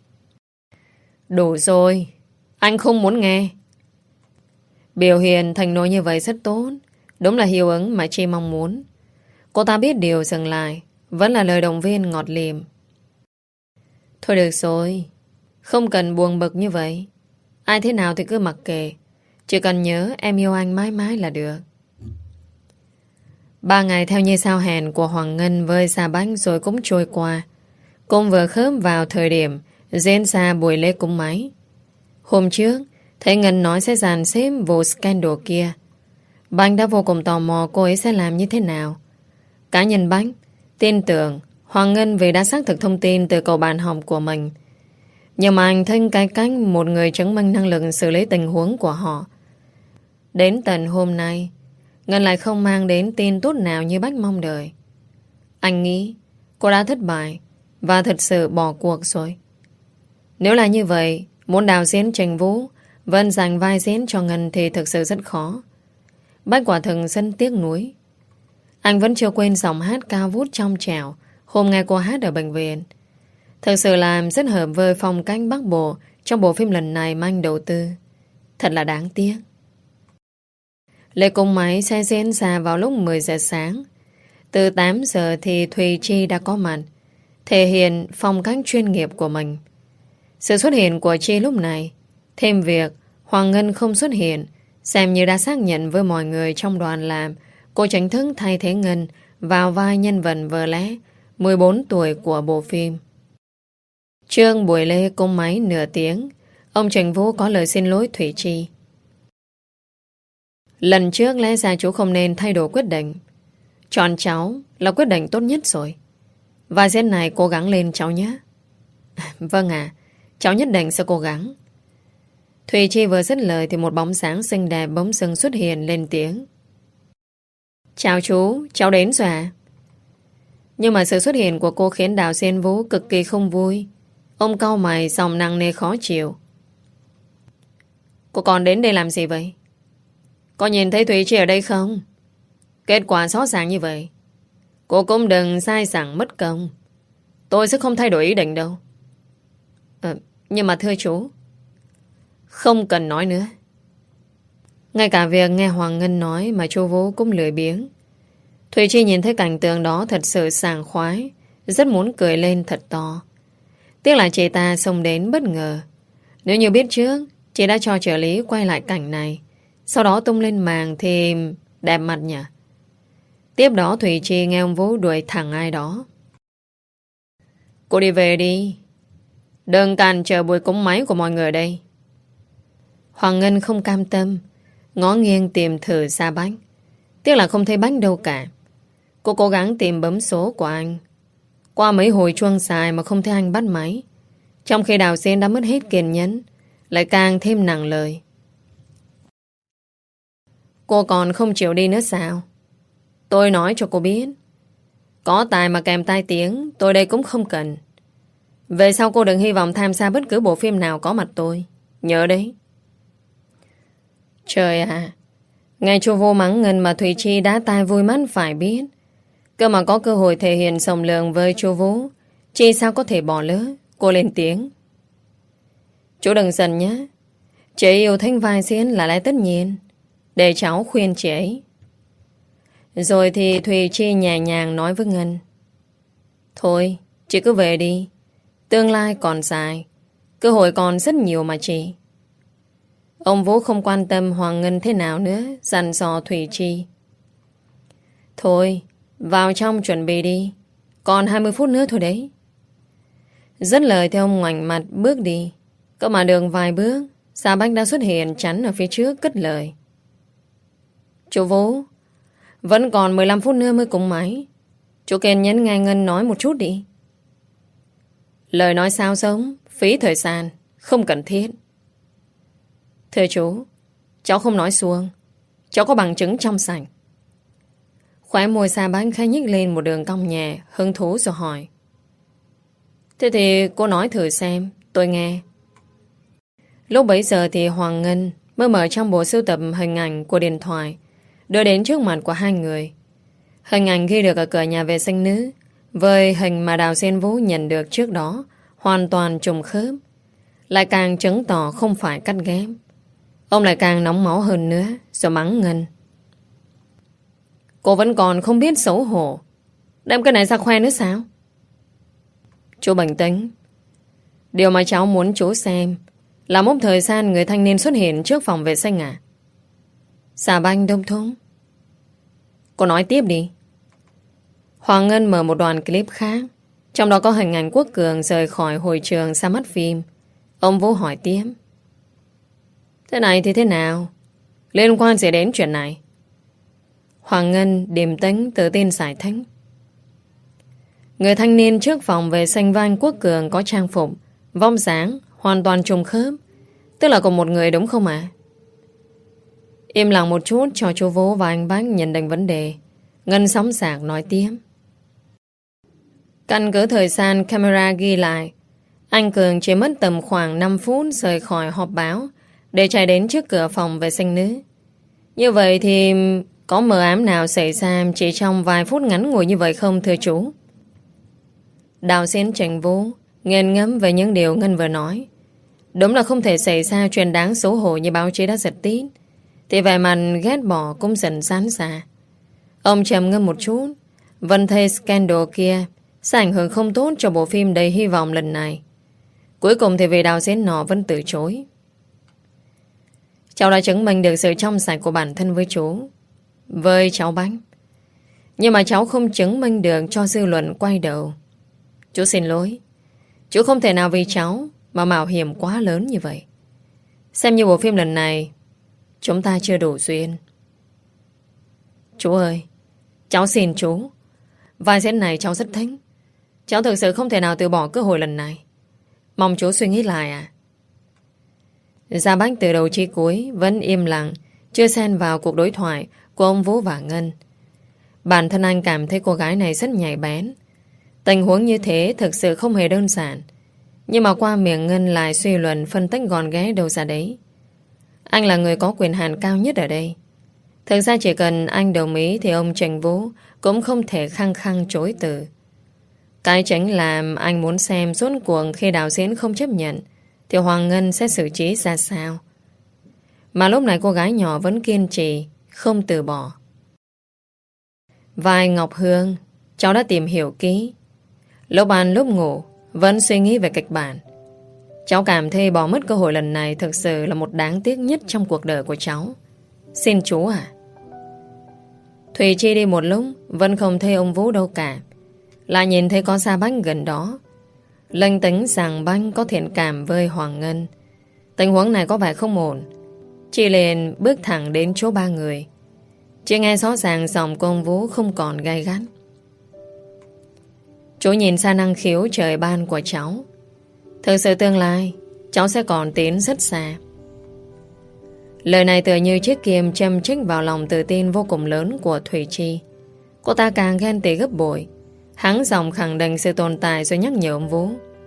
Đủ rồi, anh không muốn nghe. Biểu hiện thành nỗi như vậy rất tốt, đúng là hiệu ứng mà Chi mong muốn. Cô ta biết điều dừng lại, vẫn là lời động viên ngọt lịm. Thôi được rồi, không cần buồn bực như vậy. Ai thế nào thì cứ mặc kệ, chỉ cần nhớ em yêu anh mãi mãi là được. Ba ngày theo như sao hẹn của Hoàng Ngân với Sa Bách rồi cũng trôi qua. Cũng vừa khớp vào thời điểm diễn ra buổi lễ cúng máy. Hôm trước, thấy Ngân nói sẽ dàn xếp vụ scandal kia. Bách đã vô cùng tò mò cô ấy sẽ làm như thế nào. Cá nhân Bách tin tưởng Hoàng Ngân vì đã xác thực thông tin từ cậu bạn học của mình. Nhưng mà anh thấy cái cách một người chứng minh năng lực xử lý tình huống của họ. Đến tận hôm nay, Ngân lại không mang đến tin tốt nào như Bách mong đợi. Anh nghĩ cô đã thất bại và thật sự bỏ cuộc rồi. Nếu là như vậy, muốn đào diễn Trình Vũ vẫn dành vai diễn cho Ngân thì thực sự rất khó. Bách quả thực rất tiếc nuối. Anh vẫn chưa quên giọng hát cao vút trong trẻo hôm nghe cô hát ở bệnh viện. Thực sự là rất hợp với phong cách Bắc Bộ trong bộ phim lần này mà anh đầu tư. Thật là đáng tiếc. Lễ cúng máy sẽ diễn ra vào lúc mười giờ sáng. Từ tám giờ thì Thùy Chi đã có mặt, thể hiện phong cách chuyên nghiệp của mình. Sự xuất hiện của Chi lúc này, thêm việc Hoàng Ngân không xuất hiện, xem như đã xác nhận với mọi người trong đoàn làm cô chính thức thay thế Ngân vào vai nhân vật vợ lẽ mười bốn tuổi của bộ phim. Trước buổi lễ cúng máy nửa tiếng, ông Trình Vũ có lời xin lỗi Thủy Chi. Lần trước lẽ ra chú không nên thay đổi quyết định. Chọn cháu là quyết định tốt nhất rồi. Vai diễn này cố gắng lên cháu nhé. Vâng ạ, à, cháu nhất định sẽ cố gắng. Thùy Chi vừa dứt lời thì một bóng sáng xinh đẹp bỗng dưng xuất hiện lên tiếng. Chào chú, cháu đến rồi ạ. Nhưng mà sự xuất hiện của cô khiến Đào Sen Vũ cực kỳ không vui. Ông cau mày giọng nặng nề khó chịu. Cô còn đến đây làm gì vậy? Có nhìn thấy Thùy Chi ở đây không? Kết quả rõ ràng như vậy, cô cũng đừng sai sẵn mất công. Tôi sẽ không thay đổi ý định đâu. à, Nhưng mà thưa chú, không cần nói nữa. Ngay cả việc nghe Hoàng Ngân nói mà chú Vũ cũng lười biếng. Thùy Chi nhìn thấy cảnh tượng đó thật sự sảng khoái, rất muốn cười lên thật to. Tiếc là chị ta xông đến bất ngờ. Nếu như biết trước, chị đã cho trợ lý quay lại cảnh này, sau đó tung lên màn thì đẹp mặt nhỉ. Tiếp đó Thùy Chi nghe ông Vũ đuổi thẳng ai đó. Cô đi về đi, đừng cản trở buổi cúng máy của mọi người ở đây. Hoàng Ngân không cam tâm, ngó nghiêng tìm thử Sa Bách. Tiếc là không thấy Bách đâu cả. Cô cố gắng tìm bấm số của anh. Qua mấy hồi chuông xài mà không thấy anh bắt máy. Trong khi Đào Sen đã mất hết kiên nhẫn, lại càng thêm nặng lời. Cô còn không chịu đi nữa sao? Tôi nói cho cô biết, có tài mà kèm tai tiếng, tôi đây cũng không cần. Về sau cô đừng hy vọng tham gia bất cứ bộ phim nào có mặt tôi. Nhớ đấy. Trời à, nghe chú vô mắng Ngân mà Thùy Chi đã tai vui mắt phải biết. Cơ mà có cơ hội thể hiện sòng lượng với chú Vũ, Chi sao có thể bỏ lỡ. Cô lên tiếng. Chú đừng giận nhé. Chị yêu thanh vai diễn là lẽ tất nhiên. Để cháu khuyên chị ấy. Rồi thì Thùy Chi nhẹ nhàng nói với Ngân. Thôi, chị cứ về đi. Tương lai còn dài, cơ hội còn rất nhiều mà chị. Ông Vũ không quan tâm Hoàng Ngân thế nào nữa, dặn dò Thùy Chi. Thôi, vào trong chuẩn bị đi. Còn hai mươi phút nữa thôi đấy. Dứt lời thì ông ngoảnh mặt bước đi. Có mà đường vài bước, Sa Bách đã xuất hiện chắn ở phía trước cất lời. Chú Vũ, vẫn còn mười lăm phút nữa mới cúng máy. Chú kiên nhẫn nghe Ngân nói một chút đi. Lời nói sao sống, phí thời gian, không cần thiết. Thưa chú, cháu không nói xuông. Cháu có bằng chứng trong sạch. Khóe môi Sa Bách khẽ nhích lên một đường cong nhẹ, hứng thú rồi hỏi. Thế thì cô nói thử xem, tôi nghe. Lúc bấy giờ thì Hoàng Ngân mới mở trong bộ sưu tập hình ảnh của điện thoại, đưa đến trước mặt của hai người. Hình ảnh ghi được ở cửa nhà vệ sinh nữ với hình mà Đào Sen Vũ nhận được trước đó hoàn toàn trùng khớp, lại càng chứng tỏ không phải cắt ghép. Ông lại càng nóng máu hơn nữa, rồi mắng Ngân. Cô vẫn còn không biết xấu hổ, đem cái này ra khoe nữa sao? Chú bình tĩnh. Điều mà cháu muốn chú xem là mốc thời gian người thanh niên xuất hiện trước phòng vệ sinh à? Xà Banh đông thúng. Cô nói tiếp đi. Hoàng Ngân mở một đoạn clip khác, trong đó có hình ảnh Quốc Cường rời khỏi hội trường ra mắt phim. Ông Vũ hỏi tiếp. Thế này thì thế nào? Liên quan gì đến chuyện này? Hoàng Ngân điềm tĩnh tự tin giải thích. Người thanh niên trước phòng vệ sinh với anh Quốc Cường có trang phục, vóc dáng hoàn toàn trùng khớp, tức là cùng một người đúng không ạ? À? Im lặng một chút cho chú Vũ và anh Bách nhận định vấn đề. Ngân sóng sạc nói tiếp. Căn cứ thời gian camera ghi lại, anh Cường chỉ mất tầm khoảng năm phút rời khỏi họp báo để chạy đến trước cửa phòng vệ sinh nữ. Như vậy thì có mờ ám nào xảy ra chỉ trong vài phút ngắn ngủi như vậy không thưa chú? Đạo diễn Trần Vũ nghiền ngẫm về những điều Ngân vừa nói. Đúng là không thể xảy ra chuyện đáng xấu hổ như báo chí đã giật tít. Thì vẻ mặt ghét bỏ cũng dần sán xa. Ông trầm ngâm một chút, vẫn thấy scandal kia sẽ ảnh hưởng không tốt cho bộ phim đầy hy vọng lần này. Cuối cùng thì vị đạo diễn nọ vẫn từ chối. Cháu đã chứng minh được sự trong sạch của bản thân với chú, với cháu Bách. Nhưng mà cháu không chứng minh được cho dư luận quay đầu. Chú xin lỗi. Chú không thể nào vì cháu mà mạo hiểm quá lớn như vậy. Xem như bộ phim lần này chúng ta chưa đủ duyên. Chú ơi, cháu xin chú, vai diễn này cháu rất thích. Cháu thực sự không thể nào từ bỏ cơ hội lần này. Mong chú suy nghĩ lại à. Gia Bách từ đầu chí cuối vẫn im lặng, chưa xen vào cuộc đối thoại của ông Vũ và Ngân. Bản thân anh cảm thấy cô gái này rất nhạy bén. Tình huống như thế thực sự không hề đơn giản. Nhưng mà qua miệng Ngân lại suy luận phân tích gọn ghẽ đâu ra đấy. Anh là người có quyền hạn cao nhất ở đây. Thực ra chỉ cần anh đồng ý thì ông Trần Vũ cũng không thể khăng khăng chối từ. Cái chính là anh muốn xem suốt cuộc khi đạo diễn không chấp nhận thì Hoàng Ngân sẽ xử trí ra sao. Mà lúc này cô gái nhỏ vẫn kiên trì, không từ bỏ. Vai Ngọc Hương, cháu đã tìm hiểu kỹ. Lúc ăn lúc ngủ vẫn suy nghĩ về kịch bản. Cháu cảm thấy bỏ mất cơ hội lần này thực sự là một đáng tiếc nhất trong cuộc đời của cháu. Xin chú à. Thùy Chi đi một lúc vẫn không thấy ông Vũ đâu cả. Lại nhìn thấy con Sa Bách gần đó. Linh tính rằng Bách có thiện cảm với Hoàng Ngân. Tình huống này có vẻ không ổn. Chị liền bước thẳng đến chỗ ba người. Chị nghe rõ ràng giọng của ông Vũ không còn gay gắt. Chú nhìn xa năng khiếu trời ban của cháu. Thực sự tương lai cháu sẽ còn tiến rất xa. Lời này tựa như chiếc kiềm châm chích vào lòng tự tin vô cùng lớn của Thủy Chi. Cô ta càng ghen tị gấp bội. Hắn giọng khẳng định sự tồn tại rồi nhắc nhở ông Vũ.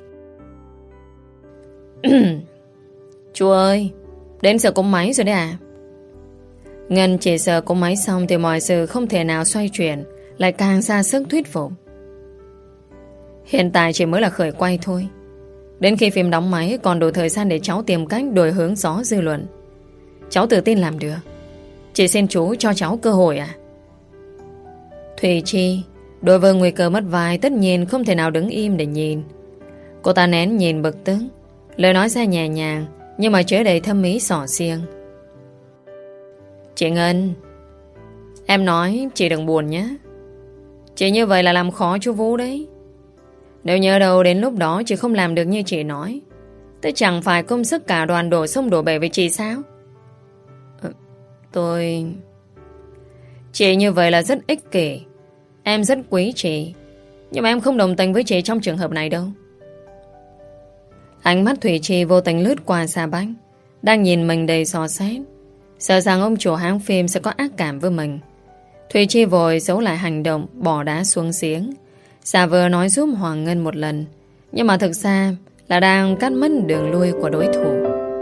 Chú ơi, đến giờ cúng máy rồi đấy à? Ngân chỉ sợ cúng máy xong thì mọi sự không thể nào xoay chuyển, lại càng ra sức thuyết phục. Hiện tại chỉ mới là khởi quay thôi. Đến khi phim đóng máy còn đủ thời gian để cháu tìm cách đổi hướng gió dư luận. Cháu tự tin làm được. Chị xin chú cho cháu cơ hội à? Thùy Chi đối với nguy cơ mất vai tất nhiên không thể nào đứng im để nhìn. Cô ta nén nhìn bực tức, lời nói ra nhẹ nhàng nhưng mà chứa đầy thâm ý xỏ xiềng. Chị Ngân, em nói chị đừng buồn nhé. Chị như vậy là làm khó chú Vũ đấy. Nếu nhớ đâu đến lúc đó chị không làm được như chị nói, Thế chẳng phải công sức cả đoàn đổ sông đổ bể với chị sao? ờ, Tôi... Chị như vậy là rất ích kỷ. Em rất quý chị, nhưng mà em không đồng tình với chị trong trường hợp này đâu. Ánh mắt Thủy Chi vô tình lướt qua Sa Bách, đang nhìn mình đầy xò xét, sợ rằng ông chủ hãng phim sẽ có ác cảm với mình. Thủy Chi vội giấu lại hành động, bỏ đá xuống giếng, giả vờ nói giúp Hoàng Ngân một lần, nhưng mà thực ra là đang cắt mất đường lui của đối thủ.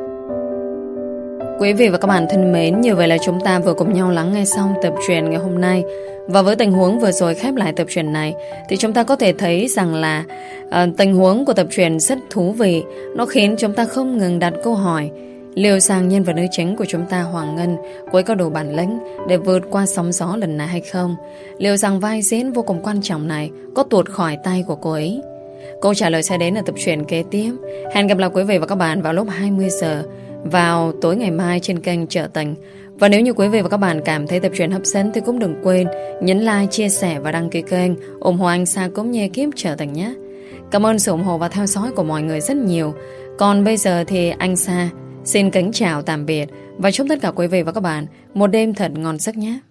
Quý vị và các bạn thân mến, như vậy là chúng ta vừa cùng nhau lắng nghe xong tập truyện ngày hôm nay. Và với tình huống vừa rồi khép lại tập truyện này, thì chúng ta có thể thấy rằng là uh, tình huống của tập truyện rất thú vị. Nó khiến chúng ta không ngừng đặt câu hỏi, liệu rằng nhân vật nữ chính của chúng ta Hoàng Ngân cô ấy có đủ bản lĩnh để vượt qua sóng gió lần này hay không? Liệu rằng vai diễn vô cùng quan trọng này có tuột khỏi tay của cô ấy? Câu trả lời sẽ đến ở tập truyện kế tiếp. Hẹn gặp lại quý vị và các bạn vào lúc hai mươi giờ vào tối ngày mai trên kênh Trở Tình. Và nếu như quý vị và các bạn cảm thấy tập truyện hấp dẫn thì cũng đừng quên nhấn like, chia sẻ và đăng ký kênh, ủng hộ anh Sa cũng như ekip Trở Tình nhé. Cảm ơn sự ủng hộ và theo dõi của mọi người rất nhiều. Còn bây giờ thì anh Sa xin kính chào tạm biệt và chúc tất cả quý vị và các bạn một đêm thật ngon giấc nhé.